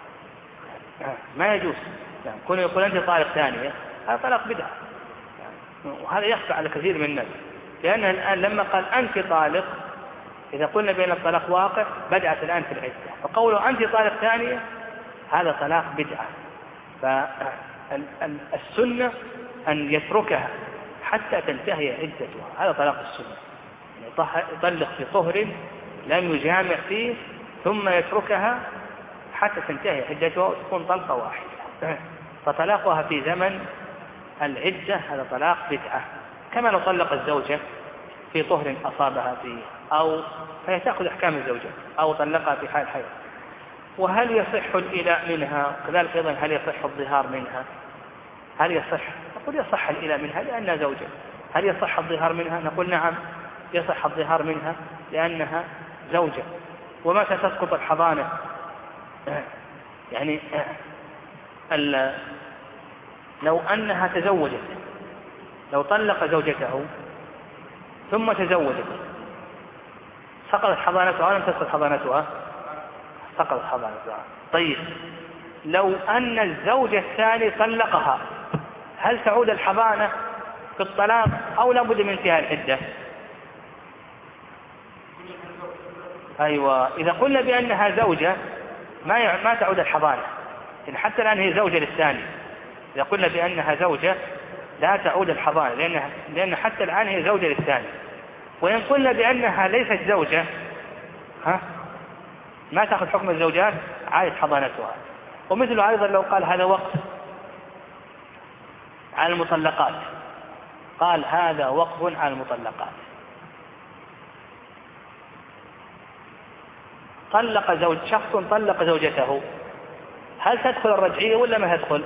ما يجوز. يعني كونه يقول أنت طالق ثانية هذا طلاق بدعة، وهذا يخفى على كثير من الناس، لأنه الآن لما قال أنت طالق، إذا قلنا بأن الطلاق واقع بدأت الآن في العدة، فقوله أنت طالق ثانية هذا طلاق بدعة. فالسنة أن يتركها حتى تنتهي عدتها، هذا طلاق السنة، يطلق في طهر لم يجامع فيه ثم يتركها حتى تنتهي عدتها وتكون طلقة واحدة. فطلاقها في زمن العدة هذا طلاق بدعة، كما لو طلق الزوجة في طهر أصابها فيه أو فهي تأخذ أحكام الزوجة، أو طلقها في حال حيض. وهل يصح الإلاء منها؟ كذلك أيضا هل يصح الظهار منها؟ هل يصح؟ نقول يصح الإلاء منها لأنها زوجة. هل يصح الظهار منها؟ نقول نعم يصح الظهار منها لأنها زوجة. ومتى تسقط الحضانة؟ يعني لو أنها تزوجت، لو طلق زوجته ثم تزوجت سقطت حضانتها ولم تسقط حضانتها؟ سقطت حضانتها. طيب لو أن الزوج الثاني طلقها هل تعود الحضانة في الطلاق أو لا بد من انتهاء العدة؟ أيوة، إذا قلنا بأنها زوجة ما ما تعود الحضانة، إن حتى الآن هي زوجة للثاني. إذا قلنا بأنها زوجة لا تعود الحضانة لأن لأن حتى الآن هي زوجة للثاني. وإن قلنا بأنها ليست زوجة ها ما تأخذ حكم الزوجات عادت حضانتها. ومثل أيضا لو قال هذا وقف على المطلقات، قال هذا وقف على المطلقات، طلق زوج شخص طلق زوجته، هل تدخل الرجعية ولا ما تدخل؟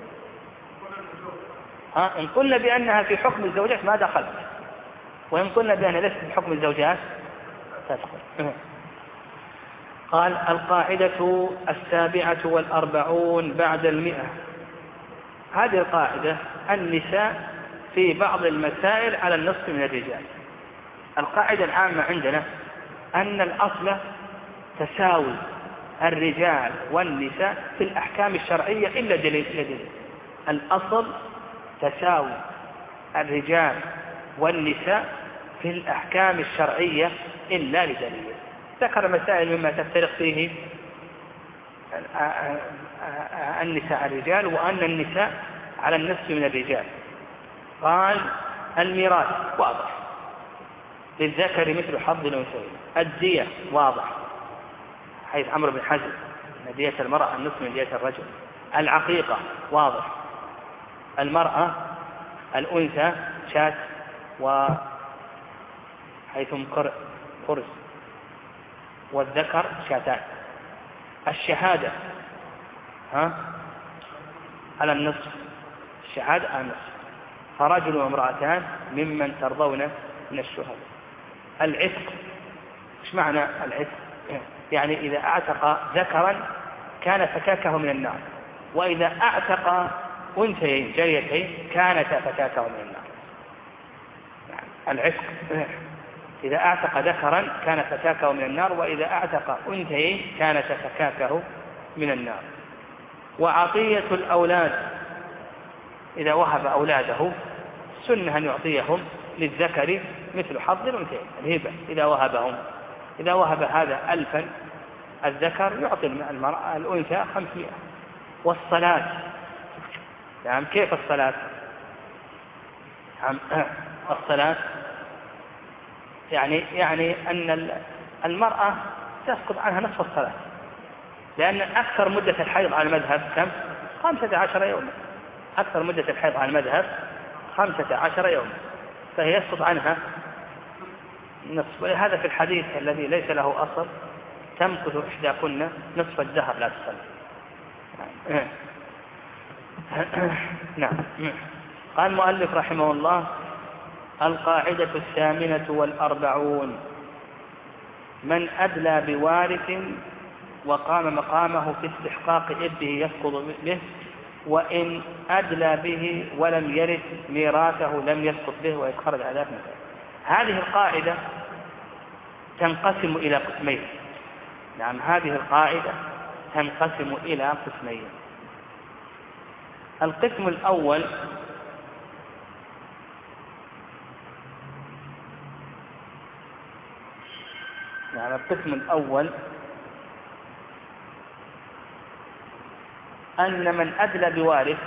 ها إن قلنا بأنها في حكم الزوجات ما دخلت، وإن قلنا بأنها ليست في حكم الزوجات تدخل. قال القاعدة السابعة والأربعون بعد المئة. هذه القاعدة النساء في بعض المسائل على النصف من الرجال. القاعدة العامة عندنا أن الأصل تساوي الرجال والنساء في الأحكام الشرعية إلا دليل دليل. الأصل تساوي الرجال والنساء في الأحكام الشرعية إلا لدليل. ذكر مسائل مما تفترق فيه النساء الرجال، وأن النساء على النصف من الرجال. قال الميراث واضح، للذكر مثل حظ الأنثيين. الدية واضح، حيث عمرو بن حزم أن دية المرأة النصف من دية الرجل. العقيقة واضح، المرأة الأنثى شاة وحيث قرص، والذكر شاتان. الشهادة ها على النصف، الشهادة على النصف، فرجل وامرأتان ممن ترضون من الشهداء. العتق، ايش معنى العتق؟ يعني إذا أعتق ذكرا كان فكاكه من النار، وإذا أعتق أنثيين جاريتين كانتا فكاكه من النار. العتق إذا أعتق ذكرا كان فكاكه من النار، وإذا أعتق أنثيين كانت فكاكه من النار. وعطية الأولاد، إذا وهب أولاده سنة أن يعطيهم للذكر مثل حظ الأنثيين، الهبة إذا وهبهم. إذا وهب هذا ألفا الذكر يعطي المرأة الأنثى خمسمائة. والصلاة، يعني كيف الصلاة؟ الصلاة يعني يعني أن المرأة تسقط عنها نصف الصلاة، لأن أكثر مدة الحيض على المذهب كم؟ خمسة عشر يوما. أكثر مدة الحيض على المذهب خمسة عشر يوما، فهي يسقط عنها نصف. ولهذا في الحديث الذي ليس له أصل تمكث إحداكن نصف الدهر لا تصلي. نعم. قال المؤلف رحمه الله: القاعدة الثامنة والأربعون: من أدلى بوارث وقام مقامه في استحقاق إرثه يسقط به، وإن أدلى به ولم يرث ميراثه لم يسقط به ويتخرج على ذلك. هذه القاعدة تنقسم إلى قسمين. نعم، هذه القاعدة تنقسم إلى قسمين. القسم الأول يعني القسم الأول أن من أدلى بوارث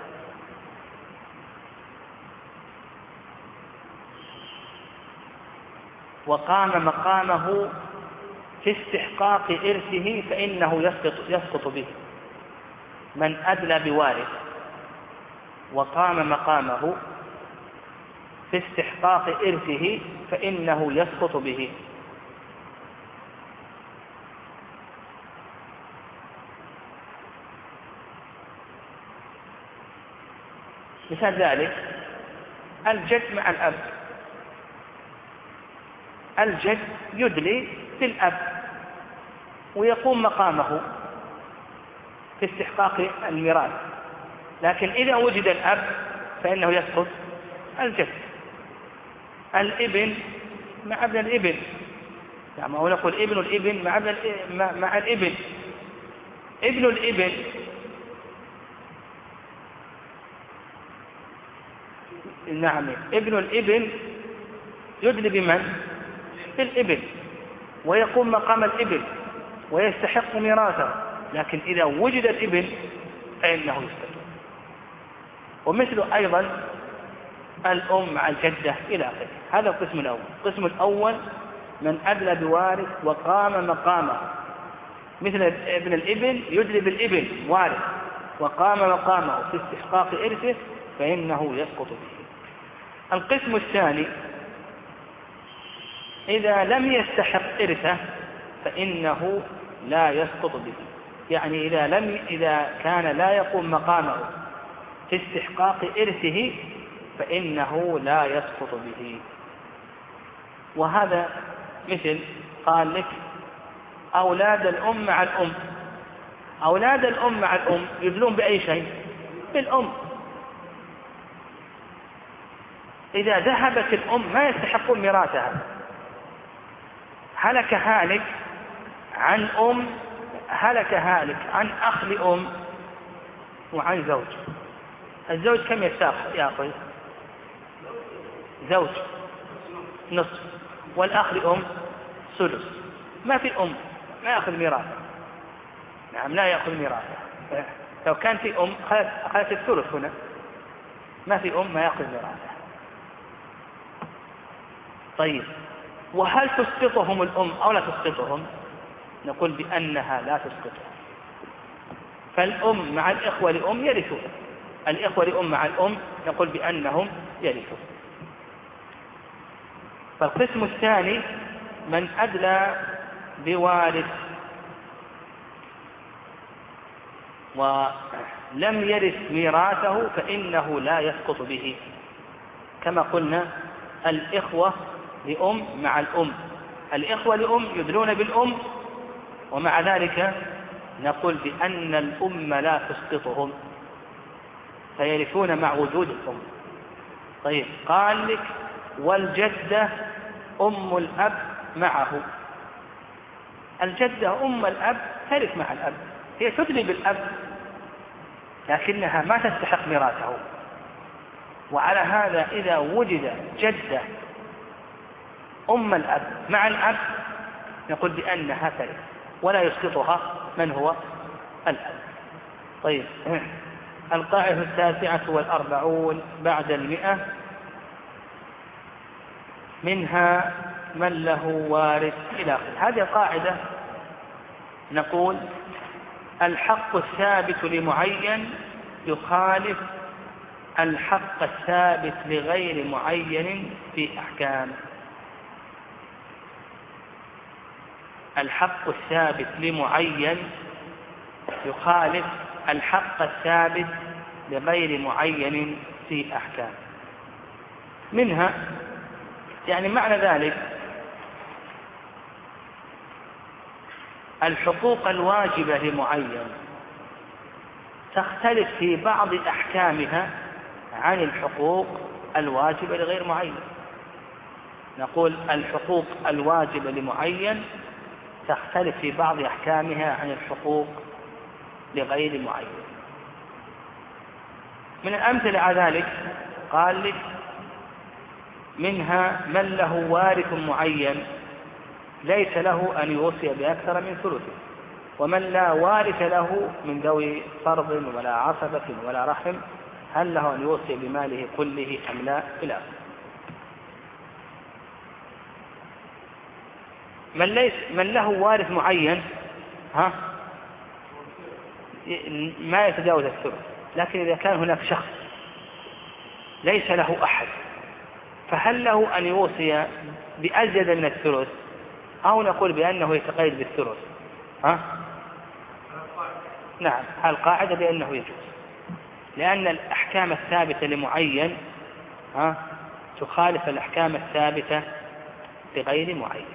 وقام مقامه في استحقاق إرثه فإنه يسقط, يسقط به. من أدلى بوارث وقام مقامه في استحقاق إرثه فإنه يسقط به. مثال ذلك الجد مع الأب. الجد يدلي بالأب ويقوم مقامه في استحقاق الميراث، لكن إذا وجد الأب فإنه يسقط الجد. الابن مع ابن الابن، يعني أو نقول ابن الابن مع ابن مع الابن. ابن الابن نعم ابن الابن يدلي بمن؟ بالابن ويقوم مقام الابن ويستحق ميراثه، لكن إذا وجد الابن فإنه يسقط. ومثل أيضا الأم مع الجدة إلى آخره. هذا القسم الأول. القسم الأول من أدلى بوارث وقام مقامه، مثل ابن الابن يدلي بالابن وارث وقام مقامه في استحقاق إرثه فإنه يسقط به. القسم الثاني إذا لم يستحق إرثه فإنه لا يسقط به، يعني إذا لم إذا كان لا يقوم مقامه في استحقاق إرثه فإنه لا يسقط به. وهذا مثل قال لك أولاد الأم مع الأم. أولاد الأم مع الأم يدلون بأي شيء؟ بالأم. إذا ذهبت الأم ما يستحقون ميراثها. هلك هالك عن أم، هلك هالك عن أخ لأم وعن زوج. الزوج كم يستحق يأخذ؟ زوج نصف، والأخ لأم ثلث. ما في أم ما يأخذ ميراثه. نعم لا يأخذ ميراثه. لو كان في أم أخذت الثلث هنا، ما في أم ما يأخذ ميراثه. طيب، وهل تسقطهم الأم أو لا تسقطهم؟ نقول بأنها لا تسقطهم. فالأم مع الإخوة لأم يرثون، الإخوة لأم مع الأم نقول بأنهم يرثون. فالقسم الثاني من أدلى بوارث ولم يرث ميراثه فإنه لا يسقط به، كما قلنا الإخوة لأم مع الأم، الإخوة لأم يدلون بالأم، ومع ذلك نقول بأن الأم لا تسقطهم فيرثون مع وجود الأم. طيب قال لك والجدة أم الأب معه، الجدة أم الأب ترث مع الأب، هي تدلي بالأب لكنها ما تستحق ميراثه. وعلى هذا إذا وجد جدة أم الأب مع الأب نقول بأنها ترث ولا يسقطها من هو الأب. طيب القاعدة التاسعة والأربعون بعد المئة، منها من له وارث إلى آخره. هذه القاعدة نقول الحق الثابت لمعين يخالف الحق الثابت لغير معين في أحكام. الحق الثابت لمعين يخالف الحق الثابت لغير معين في أحكام. منها يعني معنى ذلك الحقوق الواجبة لمعين تختلف في بعض أحكامها عن الحقوق الواجبة لغير معين. نقول الحقوق الواجبة لمعين تختلف في بعض أحكامها عن الحقوق لغير معين. من الأمثلة على ذلك قال لك منها من له وارث معين ليس له أن يوصي بأكثر من ثلثه، ومن لا وارث له من ذوي فرض ولا عصبة ولا رحم هل له أن يوصي بماله كله أم لا إلى من ليس من له وارث معين ها ما يتجاوز الثلث، لكن إذا كان هناك شخص ليس له أحد فهل له أن يوصي بأزيد من الثلث أو نقول بأنه يتقيد بالثلث؟ ها؟ نعم، القاعدة بأنه يجوز، لأن الأحكام الثابتة لمعين ها تخالف الأحكام الثابتة لغير معين.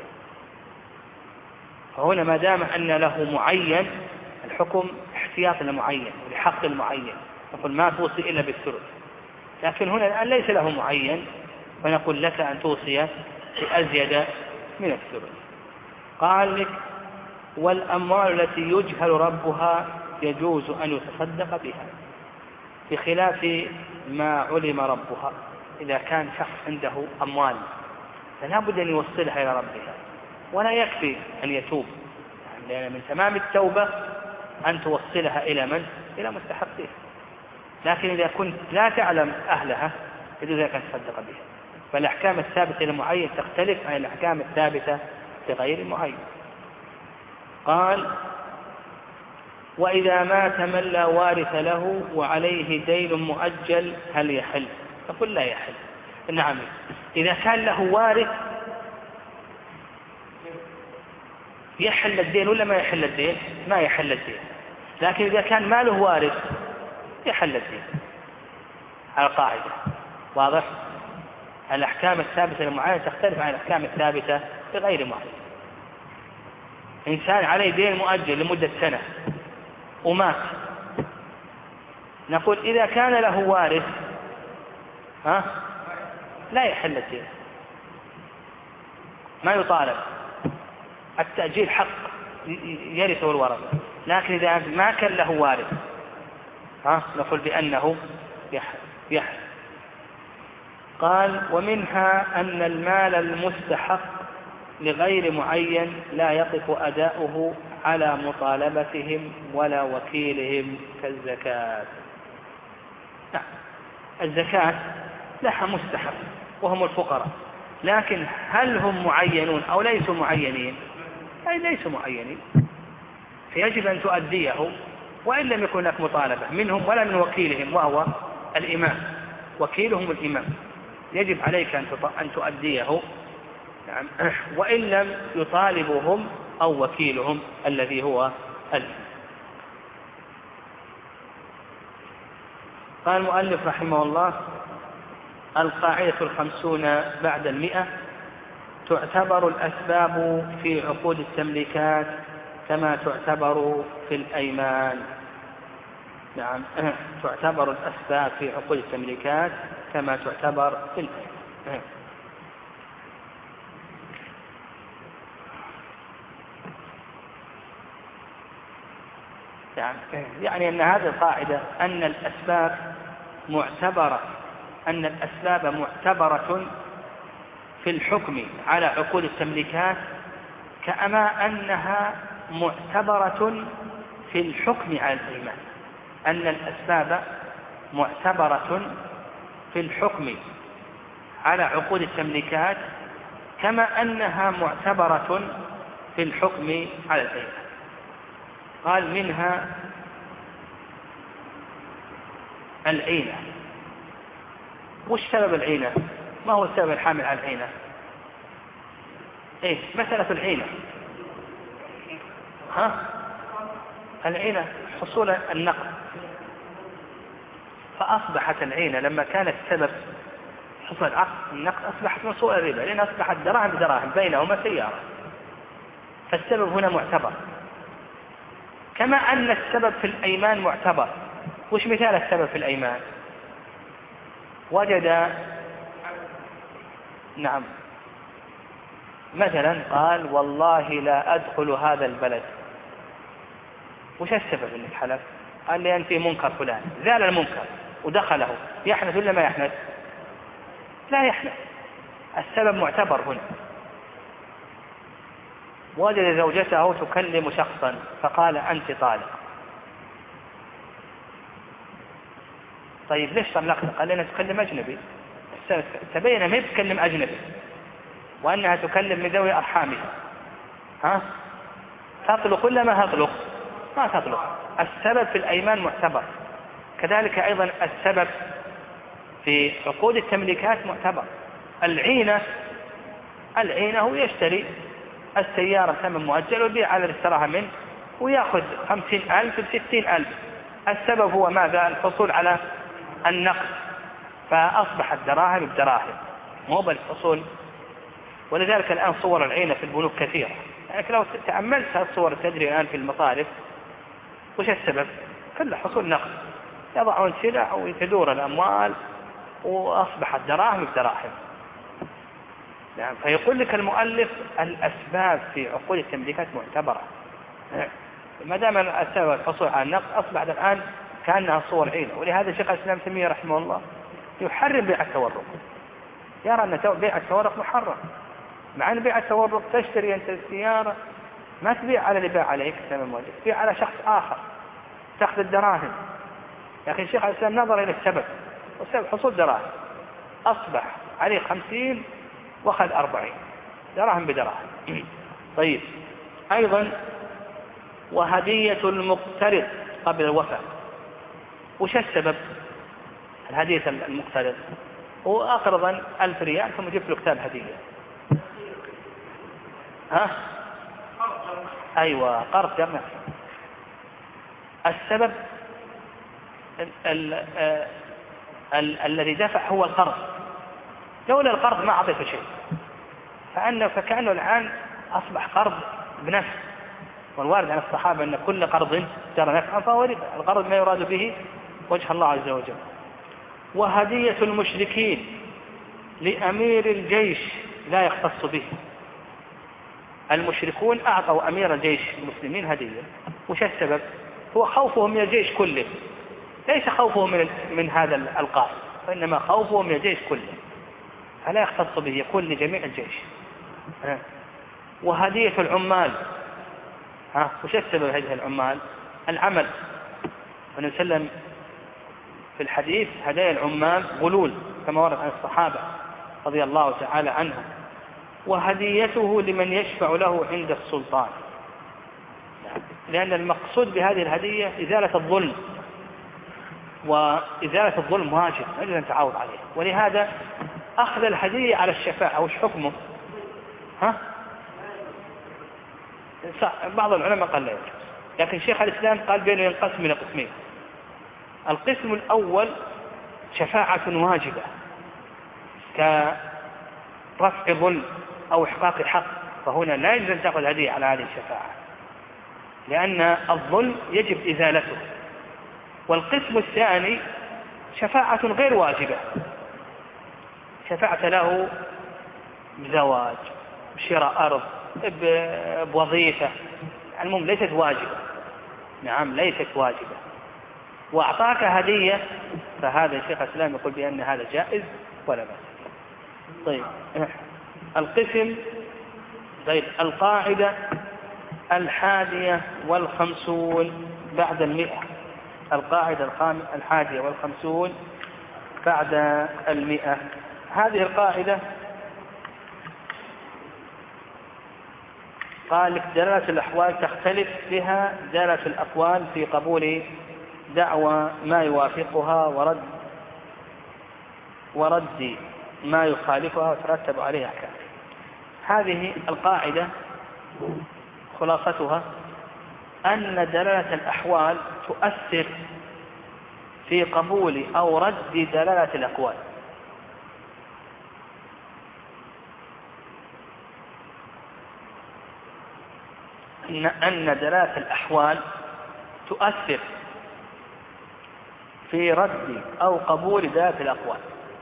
فهنا ما دام أن له معين الحكم احتياط لمعين ولحق المعين نقول ما توصي إلا بالثلث، لكن هنا الآن ليس له معين فنقول لك أن توصي بأزيد من الثلث. قال لك والأموال التي يجهل ربها يجوز أن يتصدق بها بخلاف ما علم ربها. إذا كان شخص عنده أموال فلا بد أن يوصلها إلى ربها، ولا يكفي أن يتوب، لأن من تمام التوبة أن توصلها إلى من؟ إلى مستحقها. لكن إذا كنت لا تعلم أهلها يجوز أن تصدق بها. فالأحكام الثابتة لمعين تختلف عن الأحكام الثابتة لغير معين. قال وإذا مات من لا وارث له وعليه دين مؤجل هل يحل؟ نقول لا يحل. نعم، إذا كان له وارث يحل الدين ولا ما يحل الدين؟ ما يحل الدين. لكن إذا كان ما له وارث يحل الدين على القاعدة. واضح؟ الأحكام الثابتة للمعين تختلف عن الأحكام الثابتة لغير معين. إنسان عليه دين مؤجل لمدة سنة ومات، نقول إذا كان له وارث ها لا يحل الدين، ما يطالب، التأجيل حق يرثه الورثة. لكن إذا ما كان له وارث ها نقول بأنه يحل يحل. قال ومنها أن المال المستحق لغير معين لا يقف أداؤه على مطالبتهم ولا وكيلهم كالزكاة. نعم، الزكاة لها مستحق وهم الفقراء، لكن هل هم معينون أو ليسوا معينين؟ أي ليسوا معينين، فيجب أن تؤديه وإن لم يكن لك مطالبة منهم ولا من وكيلهم وهو الإمام، وكيلهم الإمام، يجب عليك أن تؤديه، نعم، وإن لم يطالبهم أو وكيلهم الذي هو الإمام. قال المؤلف رحمه الله: القاعدة الخمسون بعد المئة: تعتبر الأسباب في عقود التمليكات كما تعتبر في الأيمان. نعم، تعتبر الأسباب في عقود التمليكات كما تعتبر في الأيمان. يعني أن هذه القاعدة أن الأسباب معتبرة أن الأسباب معتبرة في الحكم على عقود التمليكات كما أنها معتبرة في الحكم على الأيمان. أن الأسباب معتبرة في الحكم على عقود التمليكات كما أنها معتبرة في الحكم على الأيمان. قال: منها العينة. وش سبب العينة؟ ما هو السبب الحامل على العينة؟ إيه مسألة العينة؟ ها؟ العينة حصول النقد، فأصبحت العينة لما كانت سبب حصول النقد أصبحت موصولة الربا، لأن أصبحت دراهم بدراهم بينهما سيارة، فالسبب هنا معتبر. كما أن السبب في الأيمان معتبر. وش مثال السبب في الأيمان؟ وجد، نعم، مثلا قال: والله لا أدخل هذا البلد. وش السبب انك حلف؟ قال: لأن فيه منكر فلان. زال المنكر ودخله، يحنث ولا ما يحنث؟ لا يحنث. السبب معتبر هنا. وجد زوجته تكلم شخصا فقال: أنت طالق. طيب ليش طلقتها؟ قال: لأنها تكلم أجنبي. تبين ما تكلم أجنبي وأنها تكلم من ذوي أرحامها. ها؟ تطلق ولا ما تطلق؟ ما تطلق. السبب في الأيمان معتبر. كذلك أيضا السبب في عقود التمليكات معتبر. العينة العينة هو يشتري السيارة ثمن مؤجل ويبيع على الاشتراها منه ويأخذ خمسين ألف بستين ألف. السبب هو ماذا؟ الحصول على النقد، فأصبحت دراهم بدراهم مو بالحصول. ولذلك الآن صور العينة في البنوك كثيرة. يعني لو تأملت هالصور تجري الآن في المصارف، وش السبب؟ كله حصول نقد، يضعون سلع وتدور الأموال وأصبحت دراهم بدراهم. يعني فيقول لك المؤلف: الأسباب في عقود التمليكات معتبرة. ما دام السبب الحصول على النقد أصبحت الآن كأنها صور عينة. ولهذا شيخ الإسلام تيمية رحمه الله يحرم بيع التورق، يرى أن بيع التورق محرم، مع أن بيع التورق تشتري أنت السيارة ما تبيع على اللي باع عليك ثمن مؤجل، تبيع على شخص آخر تأخذ الدراهم. لكن شيخ الإسلام نظر إلى السبب، والسبب حصول دراهم، أصبح عليه خمسين وأخذ أربعين دراهم بدراهم. طيب أيضا وهدية المقترض قبل الوفاة. وش السبب؟ الهدية المقترض هو أقرضا ألف ريال ثم جبت له كتاب هدية. ها؟ أيوة، قرض جرنا. السبب ال ال ال الذي دفع هو القرض. لولا القرض ما أعطيته شيء، فأنه فكأنه الآن أصبح قرض بنفس. والوارد عن الصحابة أن كل قرض جرى نفعا فهو ربا. القرض ما يراد به وجه الله عز وجل. وهدية المشركين لأمير الجيش لا يختص به. المشركون أعطوا أمير الجيش المسلمين هدية. وش السبب؟ هو خوفهم من الجيش كله، ليس خوفهم من, من هذا القائد، وإنما خوفهم من الجيش كله، فلا يختص به، يكون لجميع الجيش. وهدية العمال. ها، وش السبب هذه العمال؟ العمل. النبي صلى الله عليه وسلم في الحديث: هدايا العمال غلول، كما ورد عن الصحابة رضي الله تعالى عنهم. وهديته لمن يشفع له عند السلطان، لأن المقصود بهذه الهدية إزالة الظلم. وإزالة الظلم واجب يجب أن تعاوض عليه. ولهذا أخذ الهدية على الشفاعة وش حكمه؟ ها؟ بعض العلماء قال لا يجوز، لكن شيخ الإسلام قال بأنه ينقسم إلى قسمين. القسم الأول شفاعة واجبة كرفع ظلم أو إحقاق حق، فهنا لا يجوز أن تأخذ هدية على هذه الشفاعة لأن الظلم يجب إزالته. والقسم الثاني شفاعة غير واجبة، شفاعة له بزواج، بشراء أرض، بوظيفة، المهم ليست واجبة. نعم ليست واجبة، وأعطاك هدية، فهذا الشيخ الإسلام يقول بأن هذا جائز ولا بأس. طيب القسم طيب القاعدة الحادية والخمسون بعد المئة. القاعدة الحادية والخمسون بعد المئة. هذه القاعدة قال لك دلالة الأحوال تختلف بها دلالة الأقوال في قبول دعوى ما يوافقها ورد ورد ما يخالفها وترتب عليها أحكام. هذه القاعدة خلاصتها أن دلالة الأحوال تؤثر في قبول أو رد دلالة الأقوال. إن أن دلالة الأحوال تؤثر في رد أو قبول دلالة الأقوال.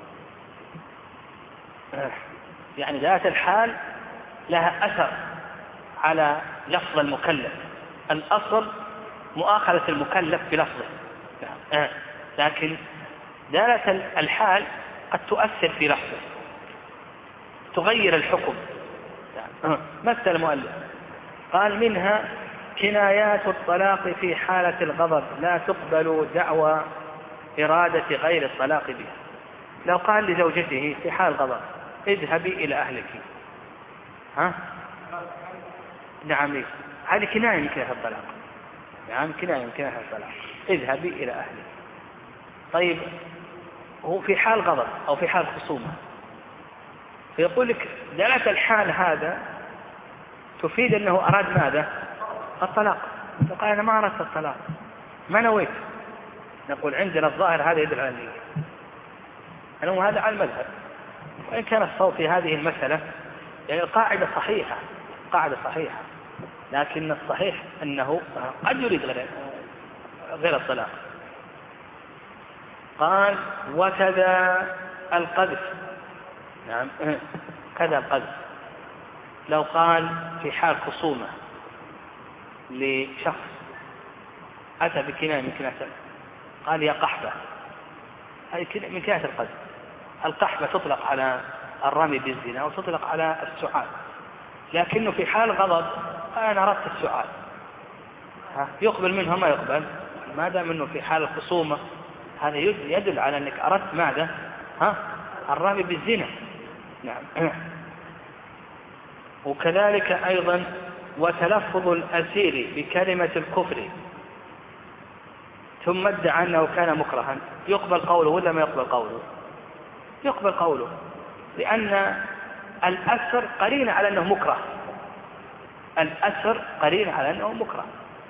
يعني دلالة الحال لها أثر على لفظ المكلف. الأصل مؤاخذة المكلف بلفظه، لكن دلالة الحال قد تؤثر في لفظه، تغير الحكم. مثل المؤلف قال منها كنايات الطلاق في حالة الغضب لا تقبل دعوى إرادة غير الطلاق بها. لو قال لزوجته في حال غضب اذهبي إلى أهلك، ها؟ نعم ليه؟ هذه كناية من كناية الطلاق. نعم كناية من كناية الطلاق، اذهبي إلى أهلك. طيب هو في حال غضب أو في حال خصومة، فيقول لك دلالة الحال هذا تفيد أنه أراد ماذا؟ الطلاق. فقال أنا ما أردت الطلاق، ما نويت. نقول عندنا الظاهر هذا يدل على النية، أنه هذا على المذهب، وإن كان الصوت في هذه المسألة يعني القاعدة صحيحة، قاعدة صحيحة، لكن الصحيح أنه قد يريد غير, غير الطلاق. قال وكذا القذف. نعم كذا القذف. لو قال في حال خصومة لشخص أتى بكناية من كناية، قال يا قحبة، هذه من كناية القذف. القحبة تطلق على الرمي بالزنا وتطلق على السعال، لكنه في حال غضب قال أنا أردت السعال، يقبل منه ما يقبل ما دام أنه في حال الخصومة. هذا يدل على أنك أردت ماذا؟ ها؟ الرمي بالزنا. نعم. وكذلك أيضا وتلفظ الأسير بكلمة الكفر ثم ادعى أنه كان مكرها، يقبل قوله ولا ما يقبل قوله؟ يقبل قوله، لأن الأسر قرين على أنه مكره، الأسر قرين على أنه مكره.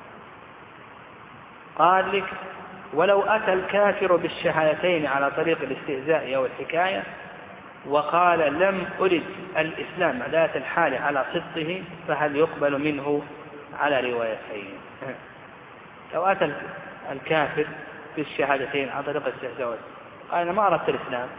قال لك ولو أتى الكافر بالشهادتين على طريق الاستهزاء أو الحكاية وقال لم أرد الإسلام عدالة الحال على صدقه فهل يقبل منه على روايتين؟ لو أتى الكافر بالشهادتين على طريق الاستهزاء قال أنا ما أردت الإسلام،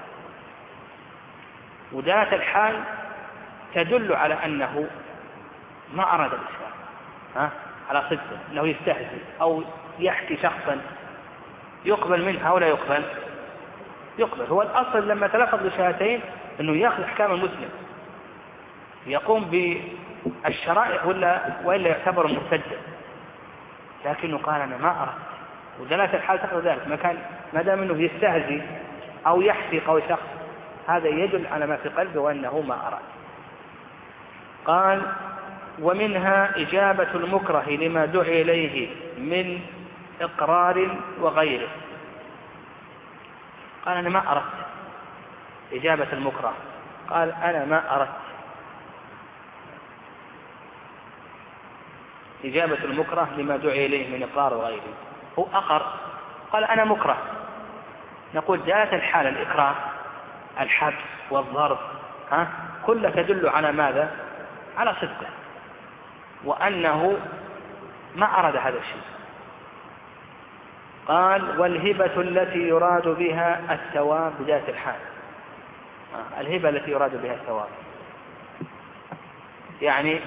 ودلالة الحال تدل على أنه ما أراد الإسلام، ها؟ على صدقه، أنه يستهزئ أو يحكي شخصا، يقبل منه أو لا يقبل؟ يقبل. هو الأصل لما تلفظ بالشهادتين أنه يأخذ أحكام المسلم، يقوم بالشرائع ولا وإلا يعتبر مرتدا، لكنه قال أنا ما أردت، ودلالة الحال تقضي ذلك. ما كان ما دام أنه يستهزئ أو يحكي قول شخص، هذا يدل على ما في قلبه وأنه ما أراد. قال ومنها إجابة المكره لما دعي إليه من إقرار وغيره. قال أنا ما أردت. إجابة المكره قال أنا ما أردت. إجابة المكره لما دعي إليه من إقرار وغيره، هو أقر قال أنا مكره، نقول جاءت الحال الإكراه الحبس والضرب ها كلها تدل على ماذا؟ على صدقه وأنه ما أراد هذا الشيء. قال والهبة التي يراد بها الثواب بذات الحال. الهبة التي يراد بها الثواب يعني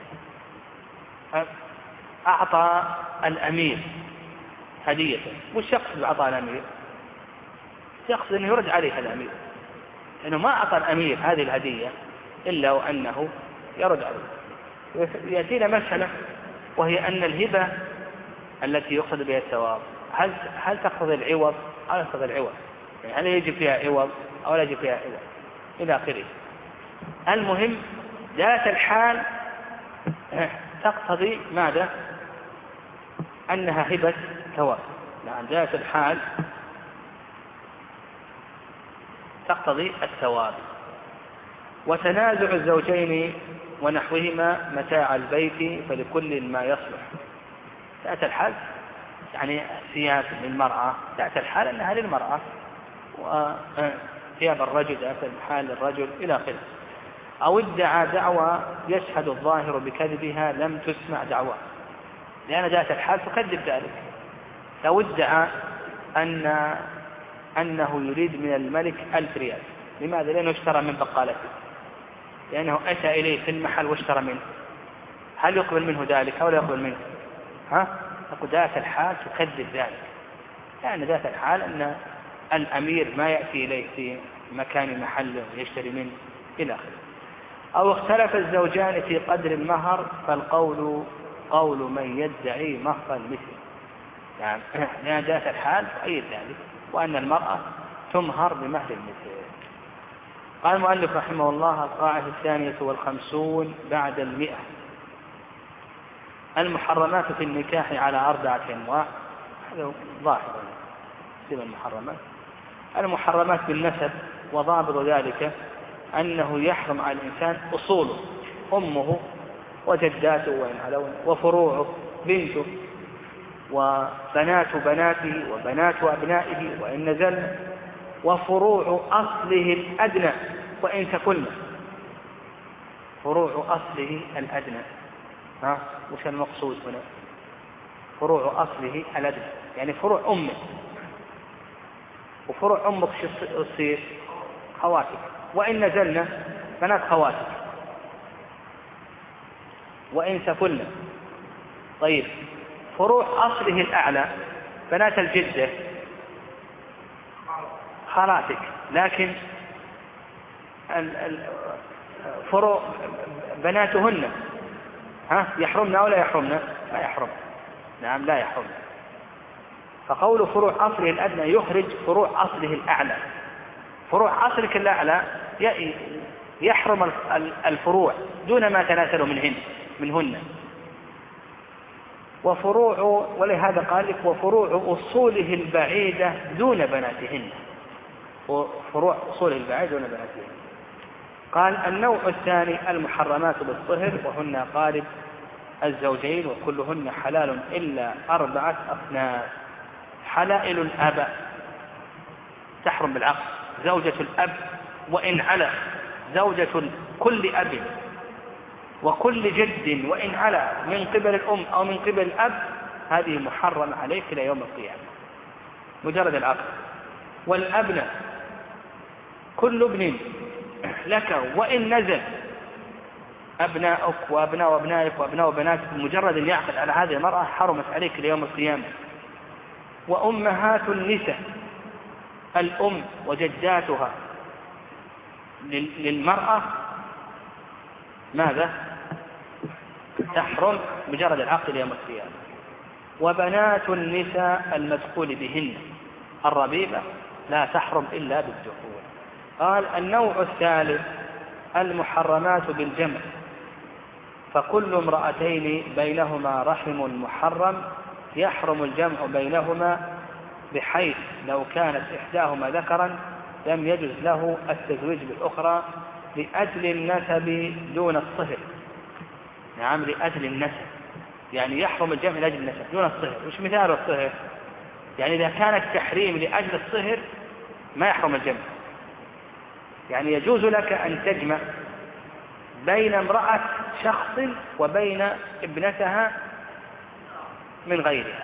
أعطى الأمير هدية، وش يقصد بأعطى الأمير؟ يقصد أنه يرد عليه الأمير، لأنه ما أعطى الأمير هذه الهدية إلا وأنه يرد عليه. يأتينا مسألة وهي أن الهبة التي يقصد بها الثواب هل هل تقتضي العوض أو لا تقتضي العوض؟ يعني هل يجب فيها عوض أو لا يجب فيها عوض إلى آخره. المهم ذات الحال تقتضي ماذا؟ أنها هبة ثواب. نعم ذات الحال تقتضي الثواب. وتنازع الزوجين ونحوهما متاع البيت فلكل ما يصلح. ذات الحال يعني ثياب للمرأة، ذات الحال أنها للمرأة، وثياب الرجل ذات الحال للرجل إلى آخره. أو ادعى دعوى يشهد الظاهر بكذبها لم تسمع دعواه، لأن ذات الحال تكذب ذلك. لو ادعى أن أنه يريد من الملك ألف ريال، لماذا؟ لأنه اشترى من بقالته، لأنه أتى إليه في المحل واشترى منه، هل يقبل منه ذلك أو لا يقبل منه؟ ها؟ نقول ذات الحال تكذب ذلك، لأن ذات الحال أن الأمير ما يأتي إليه في مكان محله ويشتري منه إلى آخره. أو اختلف الزوجان في قدر المهر فالقول قول من يدعي مهر المثل، يعني لأن ذات الحال تؤيد ذلك، وأن المرأة تمهر بمهر المثل. قال المؤلف رحمه الله: القاعدة الثانية والخمسون بعد المئة. المحرمات في النكاح على أربعة أنواع. هذا ظاهر سبب المحرمات. المحرمات بالنسب، وضابط ذلك أنه يحرم على الإنسان أصوله، أمه وجداته وإن علون، وفروعه بنته وبنات بناته وبنات أبنائه وإن نزلن، وفروع أصله الأدنى وإن تكن. فروع أصله الأدنى، ها وش المقصود هنا؟ فروع أصله الأدنى يعني فروع أمه، وفروع أمك تصير خواتك، وإن نزلنا بنات خواتك وإن تكن. طيب فروع أصله الأعلى بنات الجدة خالاتك، لكن فروع بناتهن ها يحرمن أو لا يحرمن؟ لا يحرم. نعم لا يحرم. فقول فروع أصله الأدنى يخرج فروع أصله الأعلى. فروع أصلك الأعلى يحرم الفروع دون ما تناسل منهن منهن وفروع، ولهذا قال لك وفروع أصوله البعيدة دون بناتهن، وفروع أصوله البعيدة دون بناتهن. قال النوع الثاني المحرمات بالصهر، وهن قارب الزوجين وكلهن حلال إلا أربعة أصناف. حلائل الآباء تحرم بالعقد، زوجة الأب وإن على، زوجة كل أب وكل جد وإن على من قبل الأم أو من قبل الأب، هذه محرم عليك إلى يوم القيامة مجرد العقد. والأبناء كل ابن لك وإن نزل، أبناؤك وأبناء أبنائك وأبناء بناتك مجرد أن يعقد على هذه المرأة حرمت عليك إلى يوم القيامة. وأمهات النساء، الأم وجداتها للمرأة ماذا؟ تحرم مجرد العقد يوم القيامة. وبنات النساء المدخول بهن الربيبة لا تحرم إلا بالدخول. قال النوع الثالث المحرمات بالجمع، فكل امرأتين بينهما رحم محرم يحرم الجمع بينهما بحيث لو كانت إحداهما ذكرا لم يجوز له التزويج بالأخرى لأجل النسب دون الصهر. نعم، لأجل النسب، يعني يحرم الجمع لأجل النسب دون الصهر. وش مثال الصهر؟ يعني إذا كان التحريم لأجل الصهر ما يحرم الجمع. يعني يجوز لك أن تجمع بين امرأة شخص وبين ابنتها من غيرها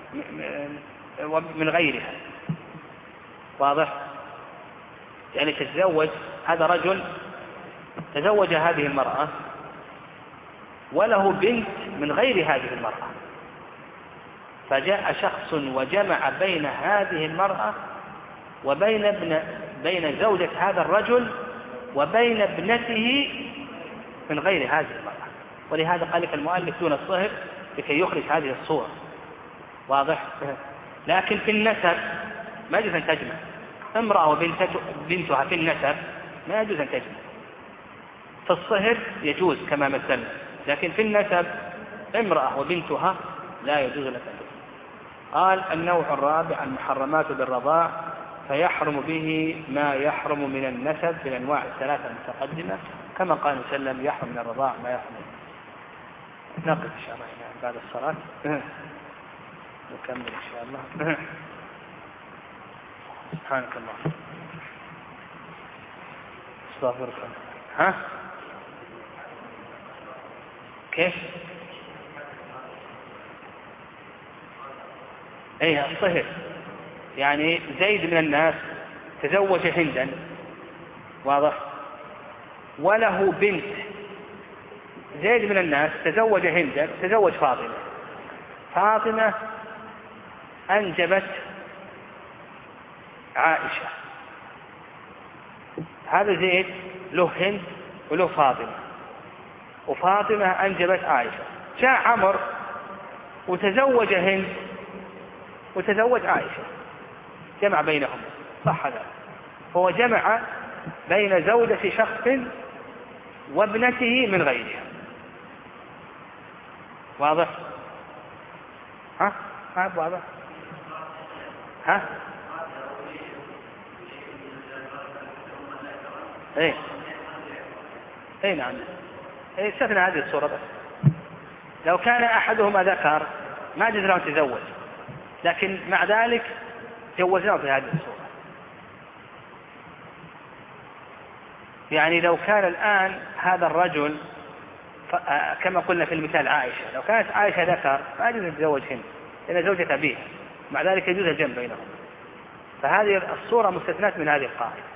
من غيرها واضح؟ يعني تتزوج، هذا رجل تزوج هذه المرأة وله بنت من غير هذه المرأة، فجاء شخص وجمع بين هذه المرأة وبين ابن بين زوجة هذا الرجل وبين ابنته من غير هذه المرأة. ولهذا قال لك المؤلف دون الصهر لكي يخرج هذه الصورة. واضح؟ لكن في النسب ما يجوز أن تجمع امرأة وبنتها في النسب، ما يجوز أن تجمع. في الصهر يجوز كما مثلنا، لكن في النسب امرأة وبنتها لا يجوز لك أن تجمع. قال النوع الرابع المحرمات بالرضاع، فيحرم به ما يحرم من النسب في الأنواع الثلاثة المتقدمة، كما قال صلى الله عليه وسلم يحرم من الرضاع ما يحرم. نقف إن شاء الله بعد الصلاة نكمل إن شاء الله. سبحانك الله استغفرك. ها كيف؟ ايه الصهر، يعني زيد من الناس تزوج هندا، واضح، وله بنت. زيد من الناس تزوج هندا، تزوج فاطمة، فاطمة أنجبت عائشة. هذا زيد له هند وله فاطمة، وفاطمة أنجبت عائشة. جاء عمر وتزوج هند وتزوج عائشة، جمع بينهم، صح هذا؟ هو جمع بين زوجة شخص وابنته من غيرها. واضح؟ ها؟ ها واضح؟ ها؟ ايه ايه نعم، ايه استثنى هذه الصورة بس. لو كان أحدهما ذكر ما جوز له تزوج، لكن مع ذلك جوزناه في هذه الصورة. يعني لو كان الآن هذا الرجل كما قلنا في المثال عائشة، لو كانت عائشة ذكر ما يجوز أن تتزوج هند لأن زوجة أبيها، مع ذلك يجوز الجمع بينهم. فهذه الصورة مستثنات من هذه القاعدة.